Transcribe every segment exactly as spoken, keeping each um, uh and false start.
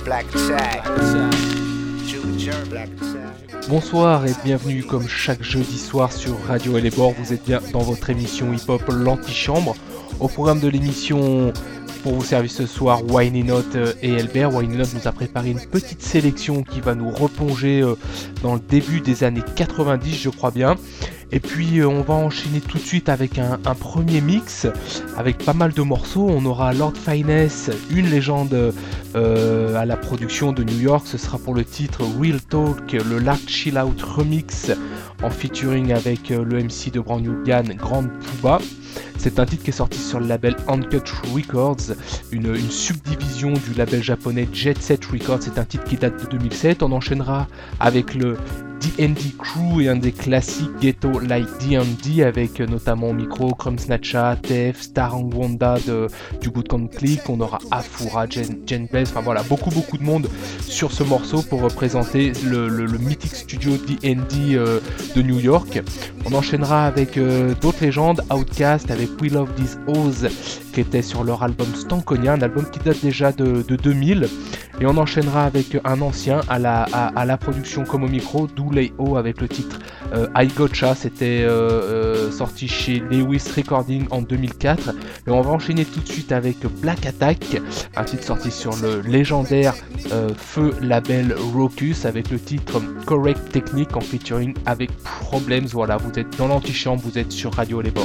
Bonsoir et bienvenue comme chaque jeudi soir sur Radio L A. Vous êtes bien dans votre émission hip-hop L'Antichambre. Au programme de l'émission, pour vous servir ce soir, Wayne Not et Elbert. Wayne Not nous a préparé une petite sélection qui va nous replonger dans le début des années quatre-vingt-dix, je crois bien. Et puis on va enchaîner tout de suite avec un, un premier mix avec pas mal de morceaux. On aura Lord Finesse, une légende euh, à la production de New York. Ce sera pour le titre Real Talk, le Lark Chill Out Remix en featuring avec le M C de Brand New Gan, Grand Puba. C'est un titre qui est sorti sur le label Uncut Records, une, une subdivision du label japonais Jet Set Records. C'est un titre qui date de deux mille sept. On enchaînera avec le D and D Crew et un des classiques Ghetto Like D and D avec notamment au micro Crumb Snatcha, T F, Star Wanda de, du Good Con Click. On aura Afura, Jen, Jen Bells, enfin voilà, beaucoup beaucoup de monde sur ce morceau pour représenter le, le, le mythique studio D and D euh, de New York. On enchaînera avec euh, d'autres légendes, Outkast avec We Love These Hoes qui était sur leur album Stankonia, un album qui date déjà de, de deux mille. Et on enchaînera avec un ancien à la, à, à la production comme au micro, Dooley-O avec le titre euh, I Gotcha. C'était euh, euh, sorti chez Lewis Recording en deux mille quatre. Et on va enchaîner tout de suite avec Black Attack, un titre sorti sur le légendaire euh, feu label Raucus avec le titre Correct Technique en featuring avec Problems. Voilà, vous êtes dans l'antichambre, vous êtes sur Radio Les Bords.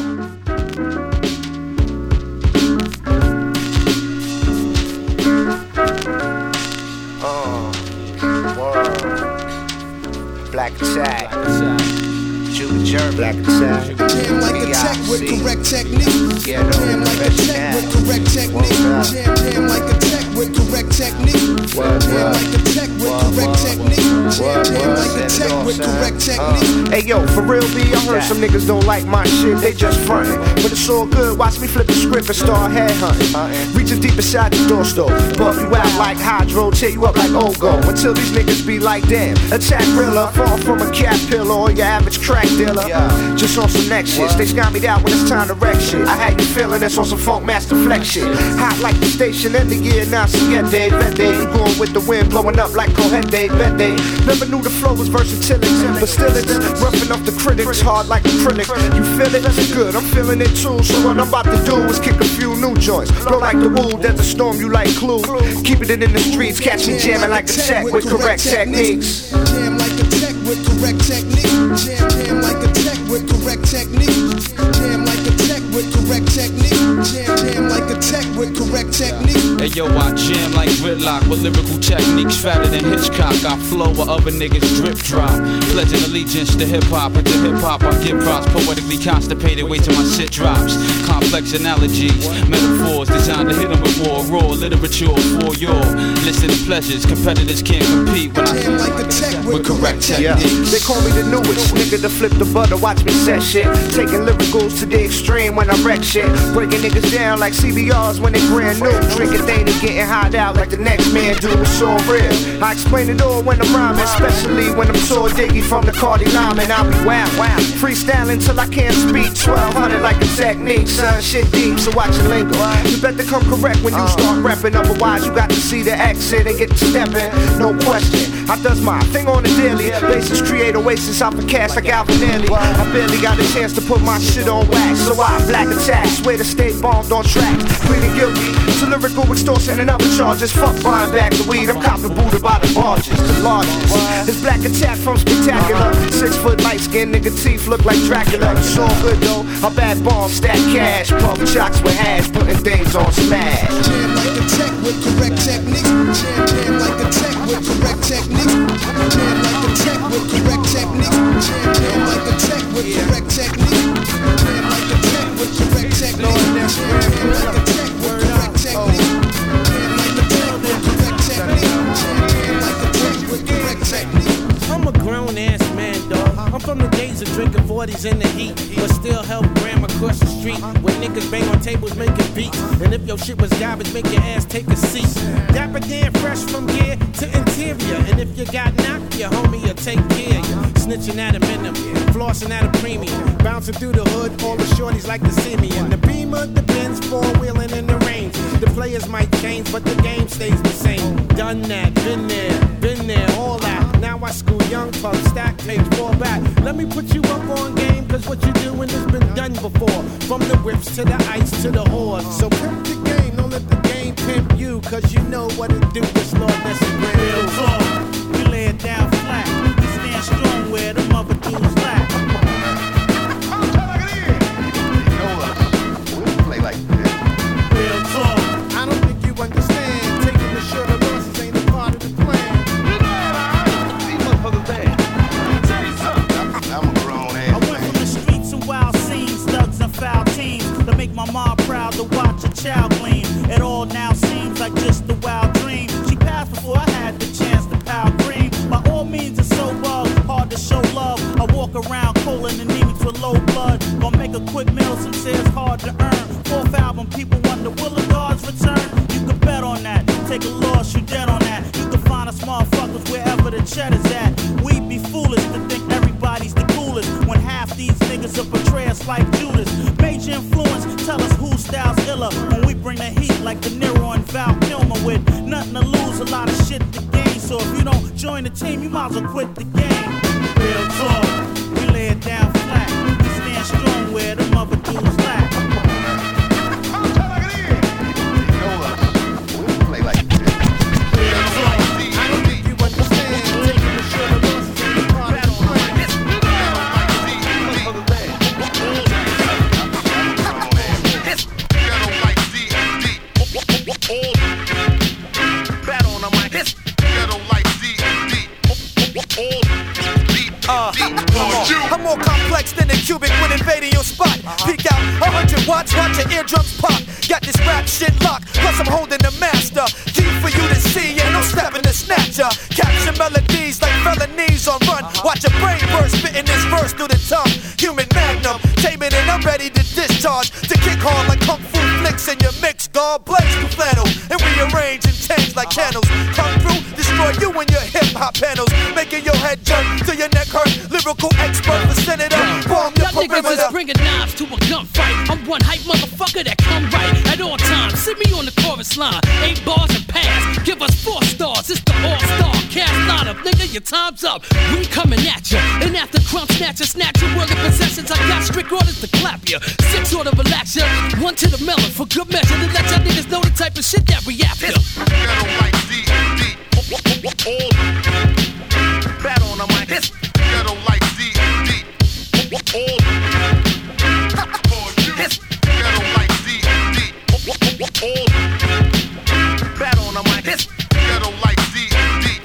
Black Attack, Judah Jerk, Black Attack, jam like a tech with correct technique. Jam like a tech with correct technique. Jam, jam like a tech with correct technique. Jam like a tech with correct technique. Jam, jam like a tech with correct technique. Hey yo, for real B, I heard some niggas don't like my shit, they just frontin'. But it's all good, watch me flip the script and start headhunting. Reaching deep inside the door stove, buff you out like hydro, tear you up like Ogo. Until these niggas be like, damn, attack realer, far from a cat pillar or your average crack dealer. Just on some next shit, they got me out when it's time to wreck shit. I had you feeling this on some funk master flex shit. Hot like the station in the year, now siete, vete. You going with the wind, blowing up like Cojete, vete. Never knew the flow was versatility, but still it's roughing up the critics, hard like acrylic. You feel it? Good, I'm feeling it too. So what I'm about to do is kick a few new joints. Blow like the wool, there's a storm, you like Clue. Keeping it in the streets, catch me jamming like a tech with correct techniques. Jam like a tech with correct technique. Jam, jam like a tech with correct technique. Jam like a tech with correct technique. Jam, jam like a tech with correct technique. Hey yo, I jam like gridlock with lyrical techniques fatter than Hitchcock. I flow where other niggas drip drop. Pledging allegiance to hip hop, and to hip hop I give props. Poetically constipated, wait till my shit drops. Complex analogies, metaphors designed to hit them with more raw literature for your listening pleasures. Competitors can't compete when I jam like a tech with, with correct techniques. Yeah. They call me the newest nigga to flip the butter, watch me set shit. Taking lyricals to the extreme when I wreck shit. Breaking niggas down like C B Rs when they brand new. Drinking thing and getting hot out like the next man do. It's all real. I explain it all when I'm rhyming, especially when I'm so diggy from the Cardi Lyman. I'll be wow, wow. Freestyling till I can't speak. twelve hundred like a technique, son. Shit deep, so watch your lingo. You better come correct when you start rapping. Otherwise, you got to see the exit and get to stepping. No question. I does my thing on the daily basis. Create oasis off a cast like Alvin Ailey. I barely got a chance to put my shit on wax, so I Black Attack. Swear to stay bombed on track. Pleading guilty to lyrical extortion and other charges. Fuck buying back the weed. I'm copping booted by the barges. The largest. It's Black Attack from Spectacular. Six foot light skin nigga teeth look like Dracula. It's all good though. I bad bomb stack cash. Pump chocks with hash. Putting things on smash. Jam like a tech with correct technique. Jam, jam like a tech with correct technique. Jam like a tech with correct technique. Jam, jam like a tech with correct technique. Jam like a tech with correct technique. Jam, jam like a tech with correct technique. Jam like a tech with correct technique. Jam, jam like a tech with correct technique. I'm a grown ass man, dog. I'm from the days of drinking forties in the heat, but still help Graham across the street where niggas bang on tables making beats. And if your shit was garbage, make your ass take a seat. Dapper Dan fresh from gear to interior. And if you got knocked, your homie will take care of you. Snitching at a minimum, flossing at a premium, bouncing through the hood, all the shorties like to see me. And the beam beamer, the Benz, four-wheeling in the range. The players might change, but the game stays the same. Done that, been there, been there, all that. Now I school young pups, stack page, fall back. Let me put you up on game, cause what you doing has been done before. From the whips to the ice to the horse. So pimp the game, don't let the game pimp you, cause you know what it do, this Lord, that's a great real talk. We lay it down flat. We stand strong where the mother dudes lack. My mom proud to watch a child gleam. It all now seems like just a wild dream. She passed before I had the chance to power green. By all means, it's so love, hard to show love. I walk around cold and anemic with low blood. Gonna make a quick meal since it's hard to earn. Fourth album, people wonder, will the guards return? You can bet on that. Take a loss, you dead on that. You can find us motherfuckers wherever the cheddar's at. We'd be foolish to think everybody's the coolest when half these niggas are betray us like Judas. Major influence, tell us who styles iller when we bring the heat like De Niro and Val Kilmer with nothing to lose, a lot of shit to gain. So if you don't join the team, you might as well quit the game. Real talk, we lay it down flat. We stand strong where the mother dudes lack. I'm more complex than a cubic when invading your spot. Peek out, a hundred watts, watch your eardrums pop. Got this rap shit locked, plus I'm holding the master. Key for you to see, ain't no stepping the snatcher. Capture melodies like felonies on run. Watch a brain burst, spitting this verse through the tongue. Human magnum, tame it and I'm ready to discharge. To kick hard like kung fu flicks in your mix. God blaze through flannel and rearrange and change like candles. Come through, destroy you and your hip hop panels. Making your head jerk till your neck hurt. Lyrical expert for senator, bomb your y'all perimeter. niggas is bringing knives to a gunfight. I'm one hype motherfucker that come right at all times. See me on the chorus line, eight bars and pass. Give us four stars, it's the all-star cast lineup. Nigga, your time's up. We coming at ya, and after crumb snatch ya, snatch your worldly possessions. I got strict orders to clap ya. Six order relax ya, one to the melon for good measure to let y'all niggas know the type of shit that we after. Ghetto like D and D. Bat on the mic. Ghetto like D and D. Ghetto like D and D. Bat on the mic. Ghetto like D and D.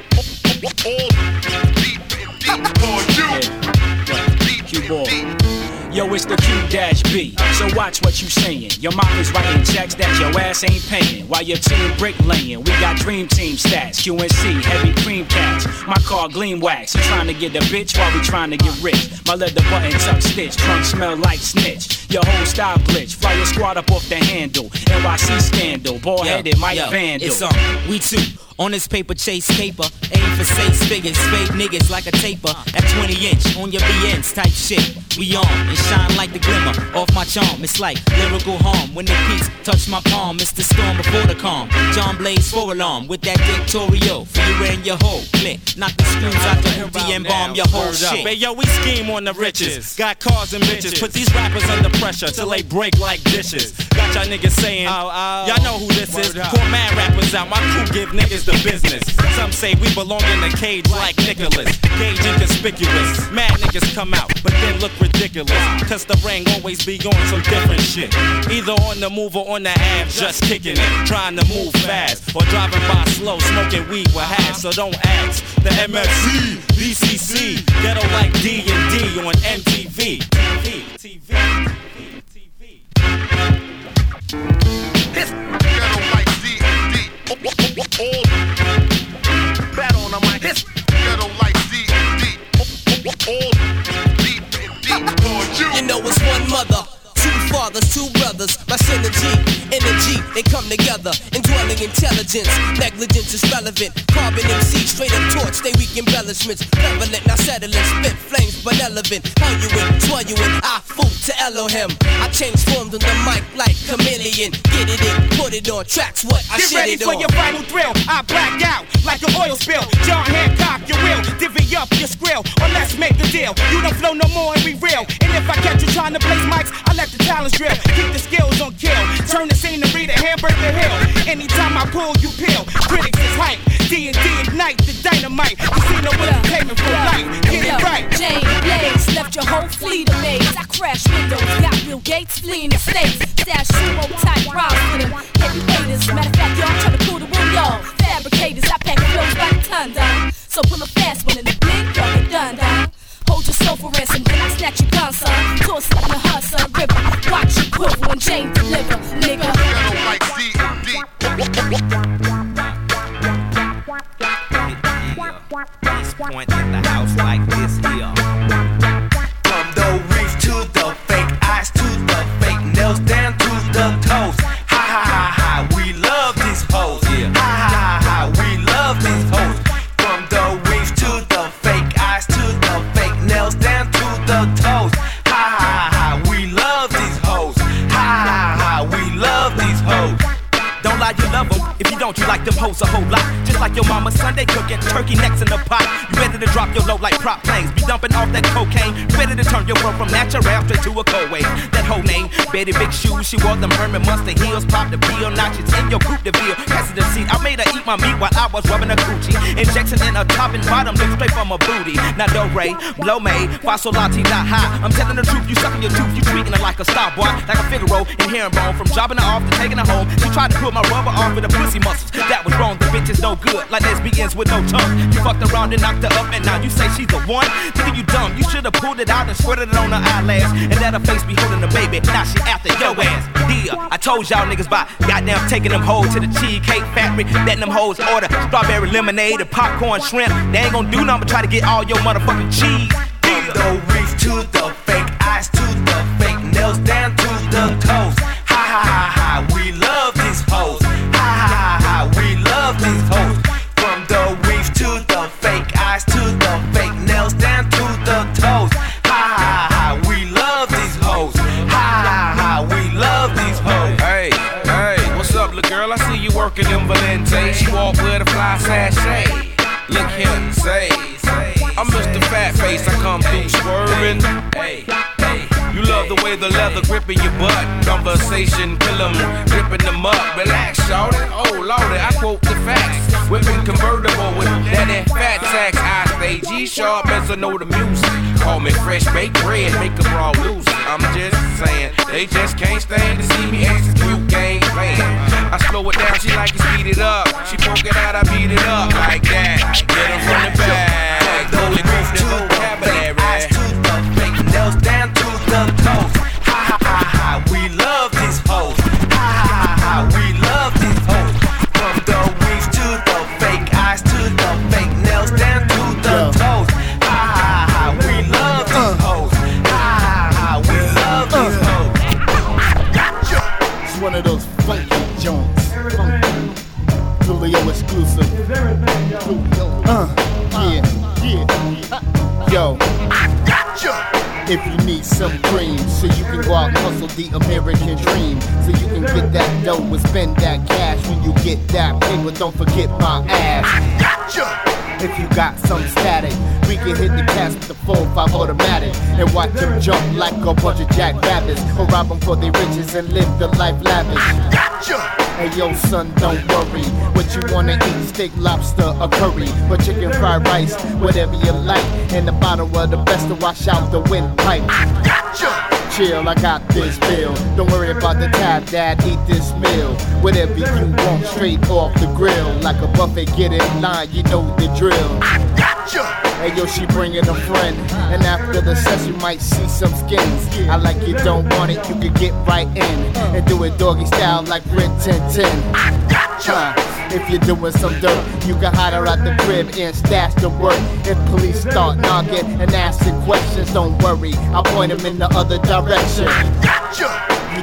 Q-Ball. Yo, it's the Q-B. So watch what you saying. Your mom is writing checks that your ass ain't paying. While your team bricklaying, we got dream team stats. Q and C, heavy cream cats. My car gleam wax. You trying to get a bitch while we trying to get rich. My leather button tuck stitch. Trunk smell like snitch. Your whole style glitch. Fly your squad up off the handle. N Y C scandal. Ball headed Mike yo, Vandal. It's on. We too. On this paper chase caper, aim for six figures, fade niggas like a taper. At twenty inch, on your B Ns type shit. We on, and shine like the glimmer off my charm. It's like lyrical harm when the peaks touch my palm. It's the storm before the calm. John Blaze for alarm with that dictatorial for you and your whole clique. Knock the screws out your hoopty and bomb your whole shit. Hey yo, we scheme on the riches. Got cars and bitches. Put these rappers under pressure till they break like dishes. Got y'all niggas saying, y'all know who this is. Call mad rappers out, my crew give niggas the business. Some say we belong in the cage like Nicholas. Gage inconspicuous. Mad niggas come out, but then look ridiculous. Cause the ring always be on some different shit. Either on the move or on the half, just kicking it. Trying to move fast, or driving by slow, smoking weed with hash. So don't ask. The M F C, B C C, ghetto like D and D on M T V. T V, T V, T V. Ghetto like D and D. Bat on the mic. Ghetto like D and D. You know it's one mother, two fathers. fathers, two brothers, my synergy, energy, they come together. Indwelling intelligence, negligence is relevant. Carbon M C, straight up torch, they weak embellishments. Prevalent, not settling, spit flames, benevolent. How you in, swell you in, I fool to Elohim. I transformed on the mic like chameleon. Get it in, put it on tracks, what I Get shit ready it for on. your final thrill. I black out like an oil spill. John Hancock, you will divvy up your skrill, or let's make a deal. You don't flow no more and we real. And if I catch you trying to place mics, I let the talents drill. Keep the skills on kill. Turn the scenery to Hamburger Hill. Anytime I pull, you peel. Critics is hype. D and D ignite the dynamite. Casino entertainment for life. Get it right. Jane Blaze left your whole fleet amazed. I crash windows, got Bill Gates fleeing the states. Stash sumo type rhymes with them heavy haters. Matter of fact, y'all trying to pull the wool, y'all fabricators. I pack flows by the ton down. So pull a fast one in the blink, y'all get done down. Hold your soul for ransom, then I snatch your gun, son. Toss it in the Hudson River. Watch you quiver when Jane deliver, nigga. East Point in the house like this here. From the reef to the fake eyes to the fake nails down to the toes. Ha ha ha ha, we love these hoes. Yeah. Ha ha ha ha, we love these hoes. From the reef to the fake eyes to the fake nails down to the toes. Ha ha ha, we love these hoes. Ha ha ha, we love these hoes. Don't lie, you love them. If you don't, you like them hoes a whole lot. Just like your mama Sunday cooking turkey necks in the pot. You ready to drop your low like prop planes. Be dumping off that cocaine. You ready to turn your world from natural straight to a cold wave. That whole name, Betty Big Shoes. She wore them Herman Mustard heels. Pop the peel notches in your coupe de ville. Passenger seat, I made her eat my meat while I was rubbing her coochie. Injection in her top and bottom, lift straight from her booty. Now do re, blow me, fossil latte, not high. I'm telling the truth, you sucking your tooth. You treating her like a star boy, like a Figaro in herringbone. From dropping her off to taking her home. She tried to put my rubber off with the pussy muscles. That was wrong, the bitch is no good. Like lesbians with no tongue. You fucked around and knocked her up, and now you say she's the one. Nigga, you dumb. You should've pulled it out and squirted it on her eyelash. And let her face be holding the baby. Now she after your ass. Dear, I told y'all niggas by goddamn taking them hoes to the cheesecake factory. Letting them hoes order strawberry lemonade and popcorn shrimp. They ain't gonna do nothing but try to get all your motherfucking cheese. From the reef to the fake eyes to the fake nails down to the toes. Ha ha ha ha, we love these hoes. Ha ha ha ha, we love these hoes. From the reef to the fake eyes to the fake nails down to the toes. Ha ha ha, we love these hoes. Ha ha ha, we love these hoes. Hey, hey, what's up, little girl? I see you working them Valente. She walk with a fly sachet. Look here, say, I'm Mister Fat Face. I come through swerving. Hey, hey. You love the way the leather gripping your butt. Conversation, kill them, ripping them up. Relax, shorty. Oh, lordy, I quote the facts. Whipping convertible with that fat tax. I stay G-sharp as I know the music. Call me fresh baked bread, make them raw loose. I'm just saying, they just can't stand to see me execute game plan. I slow it down, she like to speed it up. She poke it out, I beat it up like that. Get them from the back. Throw it off the vocabulary. Eyes to the fake nails down to the toes. Ha ha ha ha, we love these hoes. Ha ha ha ha, we love these hoes. From the reef to the fake eyes to the fake nails down to the toes. Ha ha ha ha, we love these hoes. Ha ha ha, we love these hoes. It's one of those funky joints. Funky. Julio exclusive. Uh, yeah, yeah. Yo. If you need some cream, so you can go out and hustle the American dream, so you can get that dough and spend that cash. When you get that paper, don't forget my ass. If you got some static, we can hit the cast with the four five automatic and watch them jump like a bunch of jackrabbits, or rob them for their riches and live the life lavish. Hey yo son, don't worry, what you wanna eat, steak, lobster, or curry, or chicken fried rice, whatever you like, and a bottle of the best to wash out the windpipe. Chill, I got this bill, don't worry about the tab, dad, eat this meal, whatever you want, straight off the grill, like a buffet, get in line, you know the drill. Hey yo, she bringing a friend, and after the session you might see some skins. I like you don't want it, you can get right in and do it doggy style like Red ten ten. Uh, if you're doing some dirt, you can hide her at the crib and stash the work. If police start knocking and asking questions, don't worry, I'll point them in the other direction. You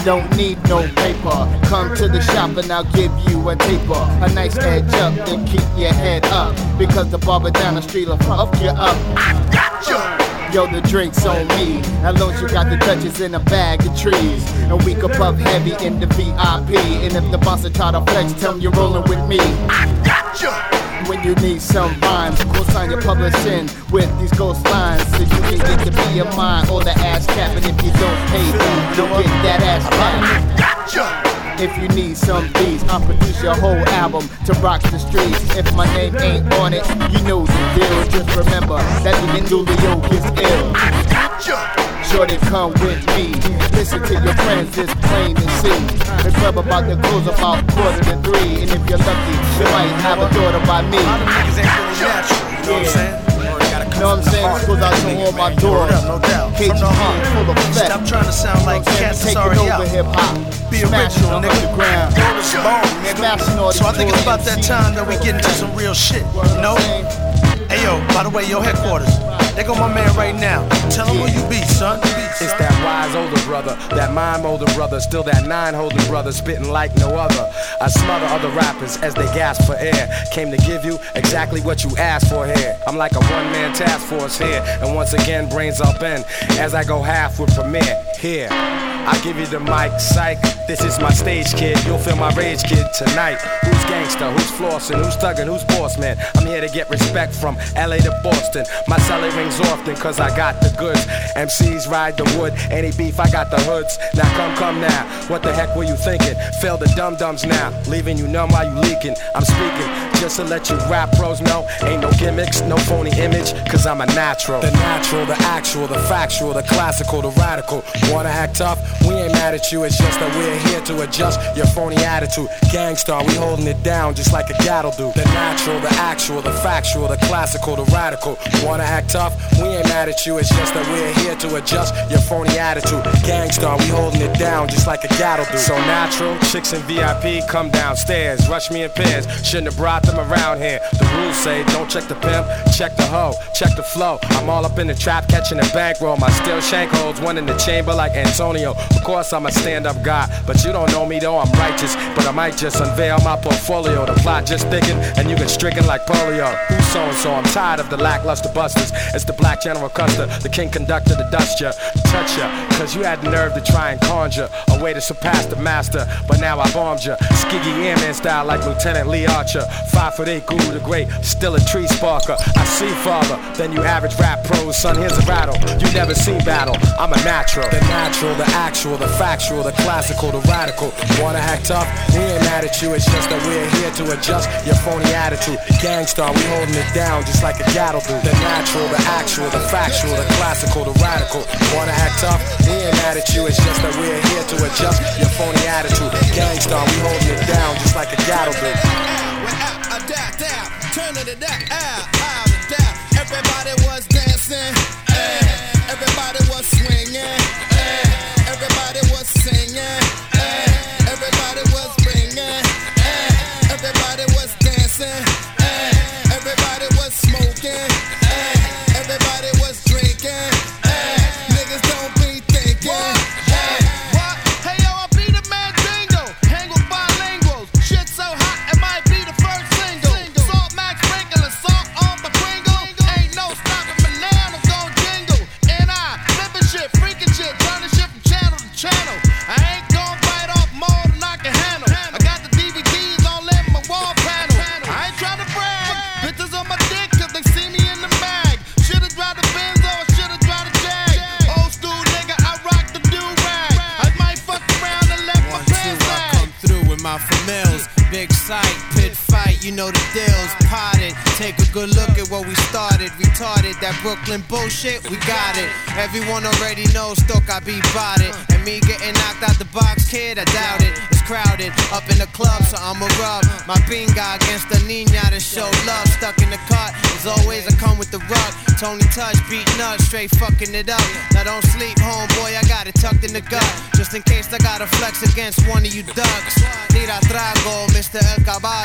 don't need no paper. Come to the shop and I'll give you a taper. A nice edge up, then keep your head up. Because the barber down the street will fuck you up. I gotcha! Yo, the drink's on me. As long as you got the Dutchess in a bag of trees. And we can puff heavy in the V I P. And if the boss try to flex, tell him you're rolling with me. I gotcha! When you need some rhymes, go sign your publishing with these ghost lines. So you can get the B M I or the ass cap. And if you don't pay them, you'll get that ass cap. I gotcha! If you need some beats, I'll produce your whole album to rock the streets. If my name ain't on it, you know the deal. Just remember that the Indulio gets ill. Shorty, come with me. Listen to your friends, it's plain to see. The club about to close about quarter to three. And if you're lucky, you might have a daughter by me. Yeah. Know what I'm saying? This goes out to all my doors. K G P full of flesh. Stop trying to sound like cats that's already out. Be original, nigga. Smashing all the So I think it's about that time that we get into some real shit, you know? Hey yo, by the way, your headquarters. There go my man right now. Tell him who you be, son. It's that wise older brother, that mime older brother, still that nine holding brother, spitting like no other. I smother other rappers as they gasp for air. Came to give you exactly what you asked for here. I'm like a one-man task force here, and once again brains up in as I go half with Premier here. I give you the mic, psych. This is my stage, kid. You'll feel my rage, kid, tonight. Who's gangster? Who's flossing? Who's thugging? Who's boss, man? I'm here to get respect from L A to Boston. My celly rings often, cause I got the goods. M Cs ride the wood. Any beef, I got the hoods. Now come, come now. What the heck were you thinking? Fail the dum-dums now. Leaving you numb while you leaking. I'm speaking just to let you rap pros know. Ain't no gimmicks, no phony image, cause I'm a natural. The natural, the actual, the factual, the classical, the radical. Wanna act tough? We ain't mad at you, it's just that we're here to adjust your phony attitude. Gangstar, we holding it down just like a gat'll do. The natural, the actual, the factual, the classical, the radical. Wanna act tough? We ain't mad at you, it's just that we're here to adjust your phony attitude. Gangstar, we holding it down just like a gat'll do. So natural, chicks in V I P, come downstairs. Rush me in pairs, shouldn't have brought them around here. The rules say don't check the pimp, check the hoe, check the flow. I'm all up in the trap, catching a bankroll. My steel shank holds one in the chamber like Antonio. Of course I'm a stand-up guy, but you don't know me though, I'm righteous. But I might just unveil my portfolio. The plot just thickened, and you get stricken like polio. Who's so-and-so? I'm tired of the lackluster busters. It's the black General Custer, the king conductor, the dust ya, touch ya. Cause you had the nerve to try and conjure a way to surpass the master. But now I've armed ya, skiggy airman style like Lieutenant Lee Archer. Five foot eight, guru the great, still a tree sparker. I see farther than you average rap pros. Son, here's a rattle, you never seen battle. I'm a natural, the natural, the actual, the factual, the classical, the radical. Wanna act tough? We ain't mad at you, it's just that we're here to adjust your phony attitude. Gangstar, we holding it down just like a gat'll do. The natural, the actual, the factual, the classical, the radical. Wanna act tough? We ain't mad at you, it's just that we're here to adjust your phony attitude. Gangstar, we holding it down just like a gat'll do. Turning it down, out, out, down. Everybody was dancing, eh. Everybody was swinging, eh. Everybody was singing, eh. Everybody was ringing, eh. Everybody was dancing, eh. Everybody was smoking, eh. Everybody was drinking, eh. Niggas don't be thinking. What? What? Hey yo, I be the man Dingo. Hang with bilinguals. Shit so hot, it might be the first single. Salt Max sprinkle and salt on the Pringle. Ain't no stopping me now, I'm gon' jingle. And I flipping shit, freaking shit, turning shit from channel to channel. I ain't gon' bite off more than I can handle. I got the D V Ds on left my wall panel. I ain't tryna brag, bitches on my dick 'cause they see me in the mag. Shoulda drive the Benz or shoulda drive the Jag. Old school nigga, I rock the do-rag. I might fuck around and let my pants I sag. come through with my familiars. Big sight, pit fight, you know the deals. Potted, take a good look at what we started. Retarded, that Brooklyn bullshit, we got it. Everyone already knows, Stoke I be botted. And me getting knocked out the box, kid, I doubt it. It's crowded, up in the club, so I'ma rub my binga against the nina to show love. Stuck in the cut, as always I come with the rug. Tony Touch, beat nuts, straight fucking it up. Now don't sleep, homeboy, I got it tucked in the gut. Just in case I gotta flex against one of you ducks. Tira trago, Mister El Caballo.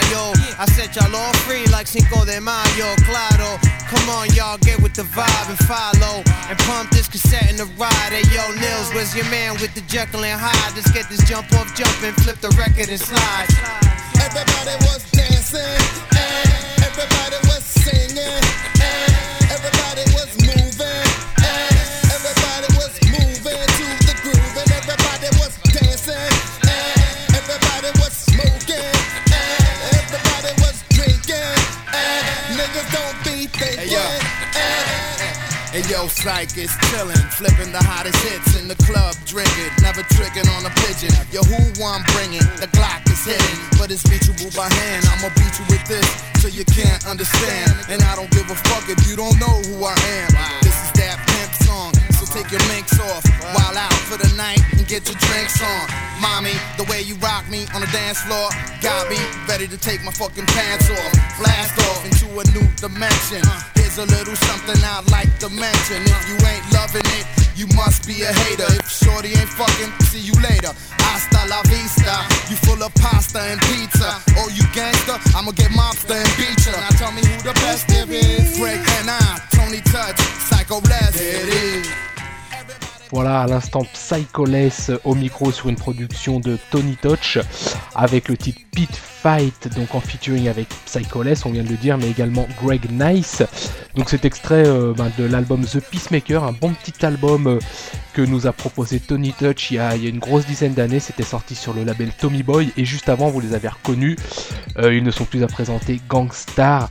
I set y'all all free like Cinco de Mayo, claro. Come on, y'all, get with the vibe and follow. And pump this cassette in the ride. Hey, yo, Nils, where's your man with the Jekyll and Hyde? Let's get this jump off, jump and flip the record and slide. Everybody was dancing, and everybody was singing, and everybody was moving, and everybody was moving to the groove, and everybody was dancing, and everybody was smoking, and everybody was drinking, and niggas don't be thinking. Hey, yo. Hey yo, Psych is chillin', flipping the hottest hits in the club, drinking, never tricking on a pigeon. Yo, who I'm bringing? The Glock is hitting, but it's beatable by hand. I'ma beat you with this, so you can't understand. And I don't give a fuck if you don't know who I am. This is that pimp song, so take your minks off, while out for the night and get your drinks on. Mommy, the way you rock me on the dance floor got me ready to take my fucking pants off, blast off into a new dimension. Here's a little something I'd like to mention. If you ain't loving it, you must be a hater. If shorty ain't fucking, see you later. Hasta la vista. You full of pasta and pizza. Oh, you gangster? I'ma get mobster and beat ya. Now tell me who the best there is. Greg and I, Tony Touch, Psycho Les. There it is. Voilà, à l'instant Psycholess au micro sur une production de Tony Touch avec le titre Pit Fight, donc en featuring avec Psycholess, on vient de le dire, mais également Greg Nice. Donc cet extrait euh, ben, de l'album The Peacemaker, un bon petit album euh, que nous a proposé Tony Touch il y a, il y a une grosse dizaine d'années. C'était sorti sur le label Tommy Boy, et juste avant vous les avez reconnus, euh, ils ne sont plus à présenter, Gangstar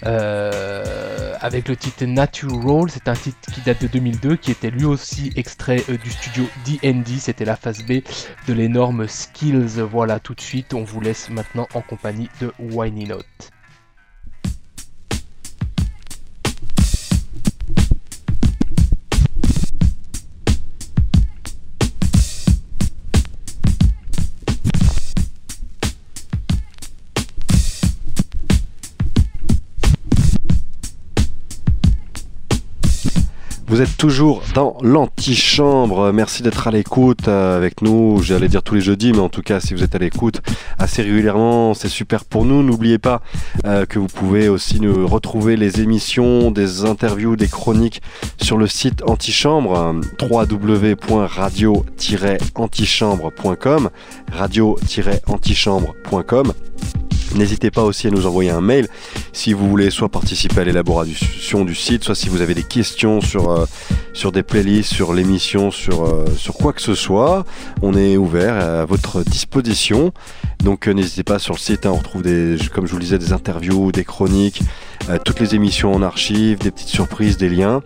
euh, avec le titre Natural. C'est un titre qui date de deux mille deux, qui était lui aussi extrait euh, du studio D and D. C'était la phase B de l'énorme Skills. Voilà, tout de suite on vous laisse maintenant en compagnie de Whiny Note. Vous êtes toujours dans l'antichambre, merci d'être à l'écoute avec nous, j'allais dire tous les jeudis, mais en tout cas si vous êtes à l'écoute assez régulièrement, c'est super pour nous. N'oubliez pas euh, que vous pouvez aussi nous retrouver les émissions, des interviews, des chroniques sur le site Antichambre, w w w point radio tiret antichambre point com, radio tiret antichambre point com. N'hésitez pas aussi à nous envoyer un mail si vous voulez soit participer à l'élaboration du site, soit si vous avez des questions sur, euh, sur des playlists, sur l'émission, sur, euh, sur quoi que ce soit. On est ouvert à votre disposition. Donc euh, n'hésitez pas, sur le site, hein, on retrouve des, comme je vous le disais, des interviews, des chroniques, euh, toutes les émissions en archive, des petites surprises, des liens.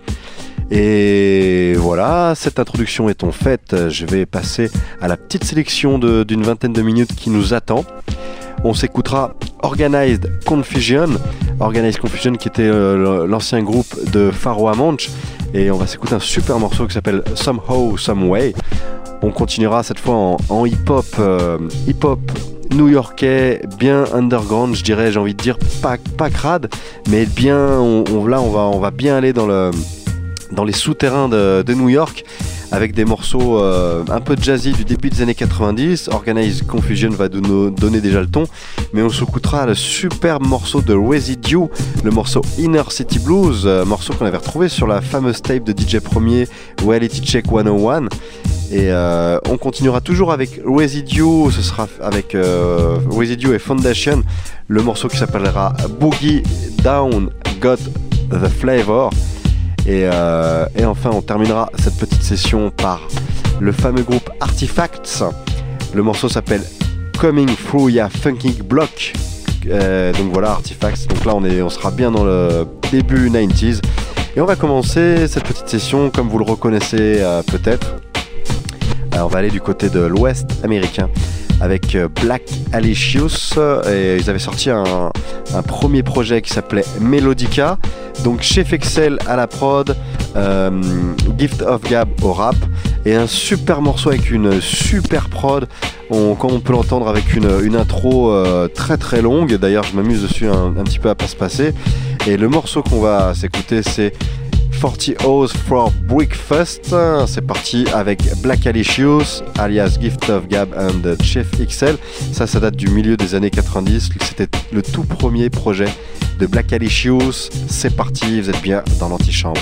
Et voilà, cette introduction étant faite, je vais passer à la petite sélection de, d'une vingtaine de minutes qui nous attend. On s'écoutera Organized Confusion, Organized Confusion qui était euh, l'ancien groupe de Pharaoh Amanch, et on va s'écouter un super morceau qui s'appelle Somehow, Someway. On continuera cette fois en, en hip-hop, euh, hip-hop new-yorkais, bien underground, je dirais, j'ai envie de dire pas, pas crade, mais bien, on, on, là on va, on va bien aller dans, le, dans les souterrains de, de New York, avec des morceaux euh, un peu jazzy du début des années quatre-vingt-dix. Organized Confusion va nous donner déjà le ton, mais on s'écoutera le superbe morceau de Residue, le morceau Inner City Blues, euh, morceau qu'on avait retrouvé sur la fameuse tape de D J Premier Reality Check cent un. Et euh, on continuera toujours avec Residue, ce sera avec euh, Residue et Foundation, le morceau qui s'appellera Boogie Down Got the Flavor. Et, euh, et enfin on terminera cette petite session par le fameux groupe Artifacts. Le morceau s'appelle Coming Through Ya Funky Block. Euh, donc voilà, Artifacts. Donc là on, est, on sera bien dans le début quatre-vingt-dix. Et on va commencer cette petite session comme vous le reconnaissez euh, peut-être. Alors on va aller du côté de l'ouest américain avec Black Alicious, et ils avaient sorti un, un premier projet qui s'appelait Melodica, donc Chef Excel à la prod, euh, Gift of Gab au rap, et un super morceau avec une super prod, on, comme on peut l'entendre, avec une, une intro euh, très très longue. D'ailleurs je m'amuse dessus un, un petit peu à pas se passer, et le morceau qu'on va s'écouter c'est forty Hours for Breakfast. C'est parti avec Black Alicious, alias Gift of Gab and Chef X L. Ça, ça date du milieu des années quatre-vingt-dix. C'était le tout premier projet de Black Alicious. C'est parti, vous êtes bien dans l'antichambre.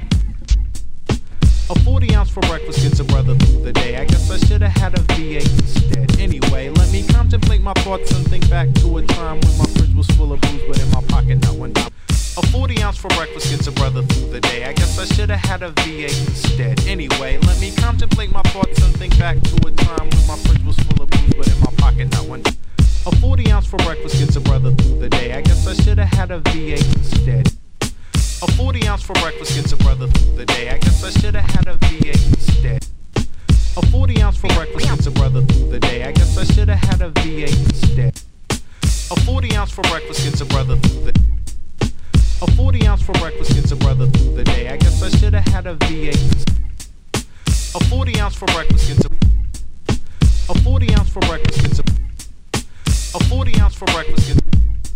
A forty ounce for breakfast gets a brother through the day. I guess I should have had a V eight instead. Anyway, let me contemplate my thoughts and think back to a time when my fridge was full of booze, but in my pocket not one dime. A forty ounce for breakfast gets a brother through the day. I guess I should have had a V eight instead. Anyway, let me contemplate my thoughts and think back to a time when my fridge was full of booze, but in my pocket not one dime. A forty ounce for breakfast gets a brother through the day. I guess I should have had a V eight instead. A forty ounce for breakfast gets a brother through the day. I guess I should have had a V eight instead. A forty ounce for breakfast gets a brother through the day. I guess I should have had a V eight instead. A forty ounce for breakfast gets a brother through the A forty ounce for breakfast gets a brother through the day. I guess I should have had a V eight instead. A forty ounce for breakfast gets a A forty ounce for breakfast gets a A forty ounce for breakfast gets a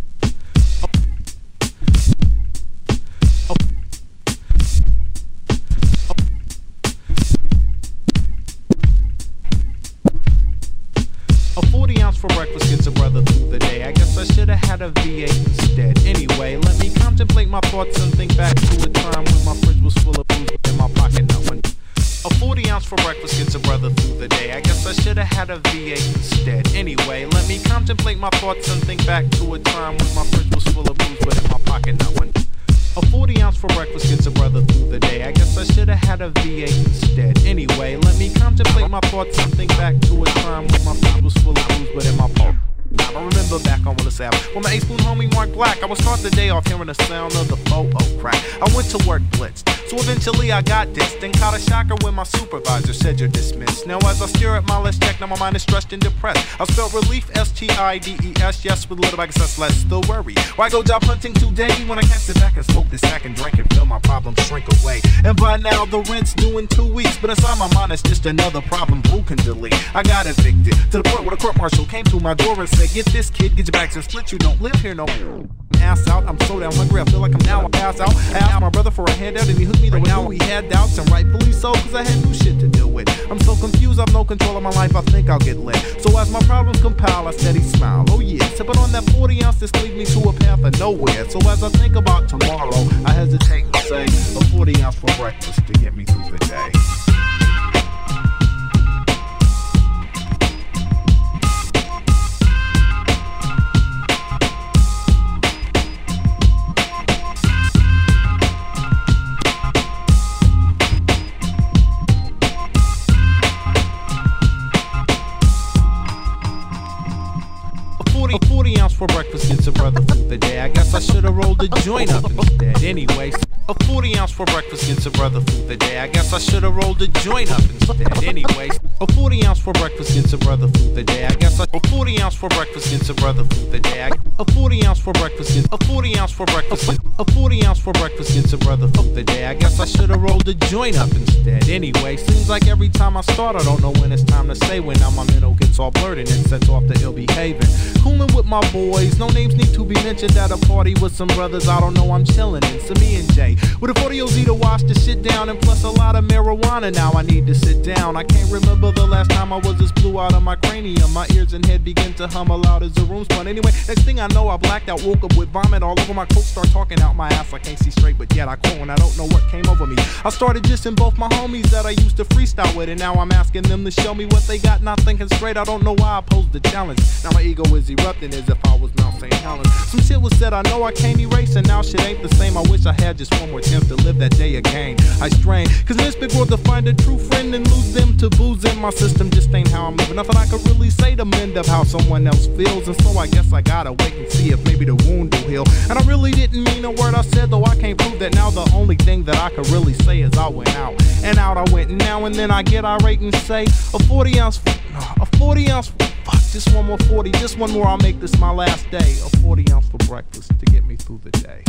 A forty ounce for breakfast gets a brother through the day. I guess I should have had a V eight instead. Anyway, let me contemplate my thoughts and think back to a time when my fridge was full of booze, but in my pocket not one. A forty ounce for breakfast gets a brother through the day. I guess I should have had a V eight instead. Anyway, let me contemplate my thoughts and think back to a time when my fridge was full of booze, but in my pocket not one. A forty ounce for breakfast gets a brother through the day. I guess I should have had a V eight instead. Anyway, let me contemplate my thoughts and think back to a time when my fridge was full of booze, but in my pocket. I remember back on Willis Ave when my eight-spoon homie Mark Black, I would start the day off hearing the sound of the Bo-O crack. I went to work blitzed, so eventually I got dissed. Then caught a shocker when my supervisor said you're dismissed. Now as I stare at my list check, now my mind is stressed and depressed. I spelled relief, S T I D E S, yes, with a little bit of success, less the worry. Why go job hunting today when I can't sit back and smoke this sack and drink and feel my problems shrink away? And by now the rent's due in two weeks, but inside my mind it's just another problem who can delete. I got evicted to the point where the court marshal came to my door and said, get this kid, get your bags and split, you don't live here no more. Ass out, I'm so damn hungry, I feel like I'm now a pass out. I asked my brother for a handout and he hooked me though now he had doubts, and rightfully so, cause I had new shit to deal with. I'm so confused, I've no control of my life, I think I'll get lit. So as my problems compile, I steady smile, oh yeah, sipping on that forty ounce, this lead me to a path of nowhere. So as I think about tomorrow, I hesitate to say a forty ounce for breakfast to get me through the day. A forty ounce for breakfast gets a brother through the day. I guess I should have rolled a joint up instead. Anyway, a forty ounce for breakfast gets a brother through the day. I guess I should have rolled a joint up instead. Anyway, a forty ounce for breakfast gets a brother through the day. I guess I, a forty ounce for breakfast gets a brother through the day. I, a forty ounce for breakfast gets a forty ounce for breakfast. Gets, a forty ounce for breakfast gets a brother through the day. I guess I should have rolled a joint up instead. Anyway, seems like every time I start, I don't know when it's time to say when. Now my mental gets all blurred and it sets off the ill behaving. Cooling with my boys, no names need to be mentioned. At a party with some brothers, I don't know, I'm chilling in. So me and Jay with a forty O Z to wash the shit down, and plus a lot of marijuana. Now I need to sit down. I can't remember the last time I was this blue out of my cranium. My ears and head begin to hum aloud as the room spun. Anyway, next thing I know, I blacked out, woke up with vomit all over my coat, start talking out my ass. I can't see straight, but yet I quote, and I don't know what came over me. I started dissing both my homies that I used to freestyle with, and now I'm asking them to show me what they got. Not thinking straight, I don't know why I posed the challenge. Now my ego is erupting as if I was Mount Saint Helens. Some shit was said I know I can't erase, and now shit ain't the same. I wish I had just one more chance to live that day again. I strain, cause in this big world to find a true friend and lose them to booze in my system just ain't how I'm living. Nothing I could really say to mend up how someone else feels, and so I guess I gotta wait and see if maybe the wound will heal. And I really didn't mean a word I said, though I can't prove that now. The only thing that I could really say is I went out, and out I went, and now and then I get irate and say a forty ounce, a forty ounce, fuck, just one more forty, just one more, I'll make this my last day. A forty ounce for breakfast to get me through the day.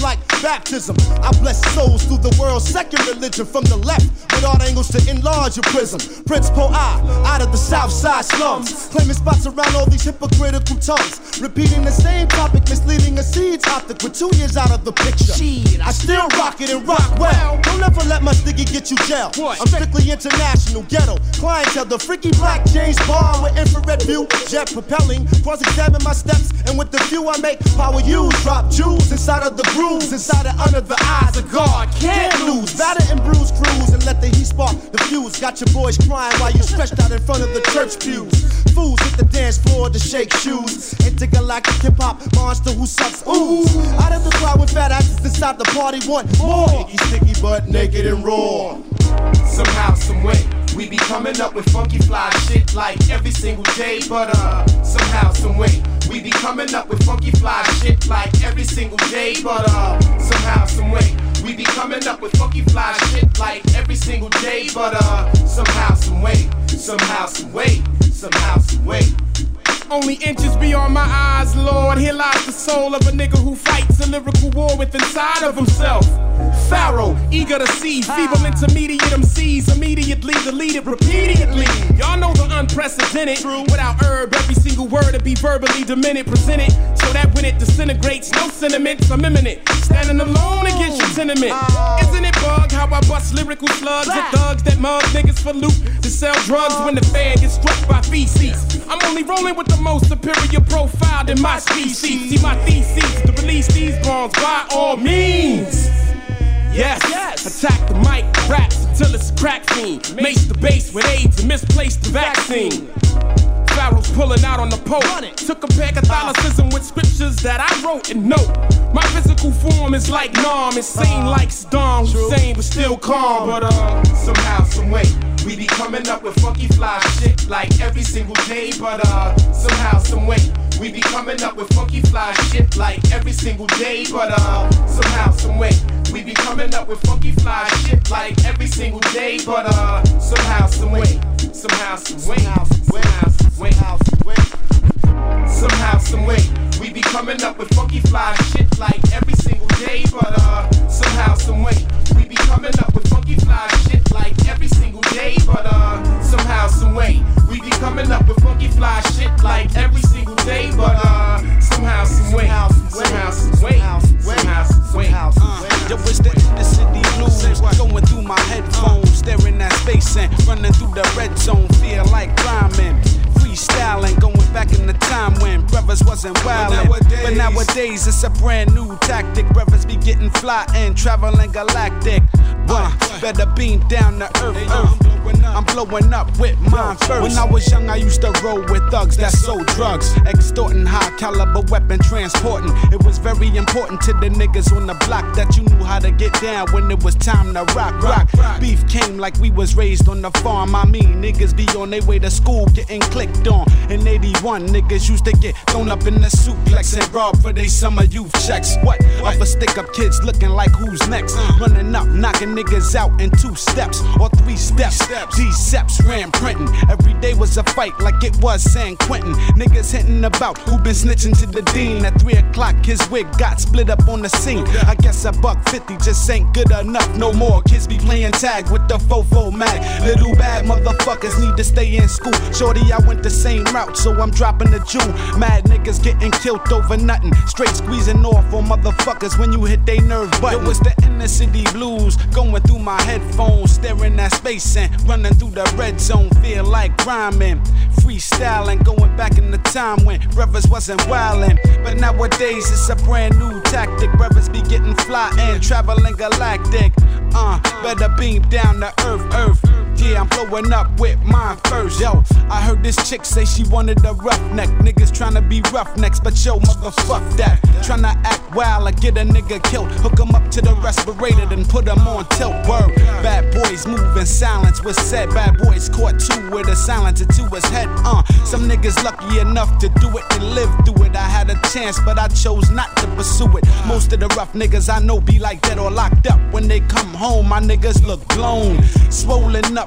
like baptism. I bless souls through the world's second religion. From the left, with art angles to enlarge your prism. Principal I, out of the south side slums, claiming spots around all these hypocritical tongues, repeating the same topic, misleading a seeds optic with two years out of the picture. I still rock it and rock well. Don't ever let my sticky get you jail. I'm strictly international, ghetto clientele, the freaky black James Bond with infrared view, jet propelling, cross-examine my steps, and with the view I make, power use, drop jewels inside of the grooves, inside and under the eyes of God. Can't lose, batter and bruise crews, and let the heat spark the fuse. Got your boys crying while you stretched out in front of the church pews. Fools hit the dance floor to shake shoes. Intergalactic hip-hop monster who sucks ooze. Out of the crowd with fat asses inside the party want more. Sticky, sticky, but naked and raw. Somehow, some way, we be coming up with funky fly shit like every single day. But uh, somehow, some way, we be coming up with funky fly shit like every single day. But uh, somehow, some way, we be coming up with funky fly shit like every single day. But uh, somehow, some way, somehow, some way, somehow, some way. Only inches beyond my eyes, Lord. Here lies the soul of a nigga who fights a lyrical war with inside of himself. Pharaoh, eager to see, feeble intermediate M Cs, immediately deleted repeatedly. Y'all know the unprecedented. True. Without herb, every single word to be verbally demented, presented, so that when it disintegrates, no sentiments, I'm imminent. Standing alone against your tenement. Isn't it bug how I bust lyrical slugs at thugs that mug niggas for loot to sell drugs when the fan gets struck by feces? I'm only rolling with the most superior profile in my species. See my thesis to release these bombs by all means. Yes, yes. Attack the mic, raps until it's a crack fiend. Mace the bass with AIDS and misplace the vaccine. Pharaoh's pulling out on the pole. Took a Catholicism with scriptures that I wrote and note. My physical form is like Nam, insane like Saddam Hussein, but still calm. But uh, somehow, some way, we be coming up with funky fly shit like every single day. But uh, somehow, some way, we be coming up with funky fly shit like every single day. But uh, somehow, some way, we be coming up with funky fly shit like every single day. But uh, somehow, some way, somehow, some way, somehow, some way, somehow, some way, somehow, some way, we be coming up with funky fly shit like every single day. But uh, somehow, some way, we be coming up with funky fly shit like every single day. But uh, somehow, some way, we be coming up with funky fly shit like every single day. But uh, somehow, some way, somehow, some way, somehow, some way. Yo, it's the inner city blues going through my headphones, staring at space and running through the red zone, feel like rhyming. Freestyling, going back in the time when brothers wasn't wildin'. But nowadays it's a brand new tactic. Brothers be getting fly and traveling galactic. One, better beam down to earth, earth. I'm blowing up with mine first. When I was young, I used to roll with thugs that sold drugs, extorting high caliber weapon transporting. It was very important to the niggas on the block that you knew how to get down when it was time to rock, rock. Beef came like we was raised on the farm. I mean, niggas be on their way to school getting clicked on. In eighty-one, niggas used to get thrown up in the suplex and robbed for they summer youth checks. What? Off a stick up kids looking like who's next? Running up, knocking niggas out in two steps or three steps. These steps ran printing. Every day was a fight like it was San Quentin. Niggas hitting about who been snitching to the dean. At three o'clock, his wig got split up on the scene. I guess a buck fifty just ain't good enough no more. Kids be playing tag with the fofo mag. Little bad motherfuckers need to stay in school. Shorty, I went the same route, so I'm dropping the jewel. Mad niggas getting killed over nothing. Straight squeezing off on motherfuckers when you hit they nerve button. It was the inner city blues going through my headphones, staring at space and running through the red zone, feel like rhyming. Freestyling, going back in the time when brothers wasn't wildin'. But nowadays it's a brand new tactic. Brothers be getting fly and traveling galactic. Uh, better beam down to earth, earth. Yeah, I'm blowing up with mine first. Yo, I heard this chick say she wanted a roughneck. Niggas tryna be roughnecks, but yo, motherfuck that. Tryna act wild or get a nigga killed. Hook him up to the respirator, then put him on tilt. Word, bad boys move in silence. Was said, bad boys caught two with a silencer to his head. Uh, some niggas lucky enough to do it and live through it. I had a chance, but I chose not to pursue it. Most of the rough niggas I know be like dead or locked up. When they come home, my niggas look blown, swollen up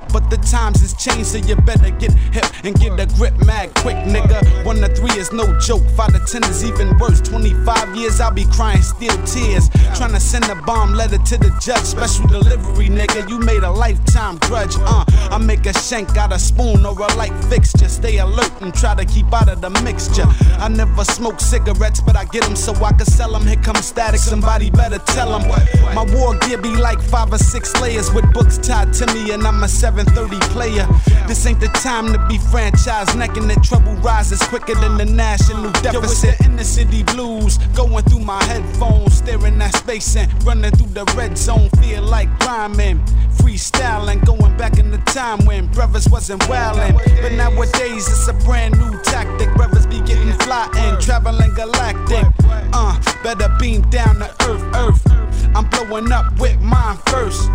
but the times has changed, so you better get hip and get a grip mad quick, nigga. One to three is no joke, five to ten is even worse. twenty-five years I'll be crying still tears, trying to send a bomb letter to the judge. Special delivery, nigga, you made a lifetime grudge. Uh, I make a shank out of spoon or a light fixture. Stay alert and try to keep out of the mixture. I never smoke cigarettes, but I get them so I can sell them. Here comes static, somebody better tell them. My war gear be like five or six layers with books tied to me, and I'm a seven thirty player. This ain't the time to be franchise necking it. Trouble rises quicker than the national deficit. Yo, it's the inner city blues going through my headphones, staring at space and running through the red zone. Feel like rhyming, freestyling, going back in the time when brothers wasn't wildin'. But nowadays it's a brand new tactic. Brothers be getting fly and traveling galactic. Uh, better beam down to earth, earth. I'm blowing up with mine first.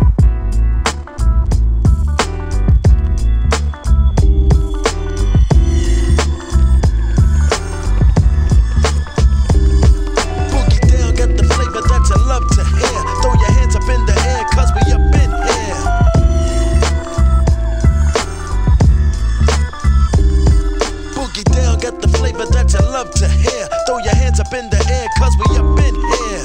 That you love to hear. Throw your hands up in the air, cause we up in here. Boogie down, got the flavor that you love to hear. Throw your hands up in the air, cause we up in here.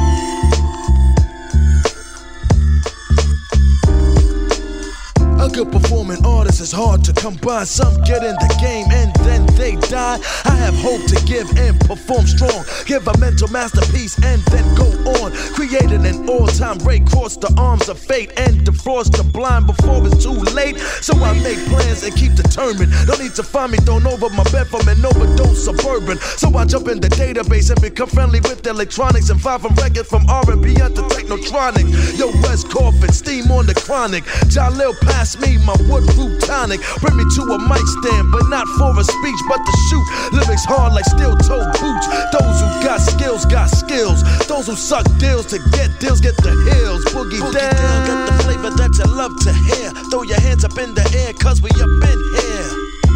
A good performing artist is hard to come by. Some get in the game and then they die. I have hope to give and perform strong. Give a mental masterpiece and then go on. Created an all-time break, cross the arms of fate and defrost the blind before it's too late. So I make plans and keep determined. Don't need to find me thrown over my bed from an overdose suburban. So I jump in the database and become friendly with electronics and vibe from records from R and B to technotronic. Yo, Wes Coffin, steam on the chronic. Jalil pass me my wood root tonic. Bring me to a mic stand, but not for a speech, but to shoot. Lyrics hard like steel-toed boots. Those who got skills, got skills. Those who suck deals to get deals, get the hills. Boogie, Boogie down. down, got the flavor that you love to hear. Throw your hands up in the air, cause we up in here.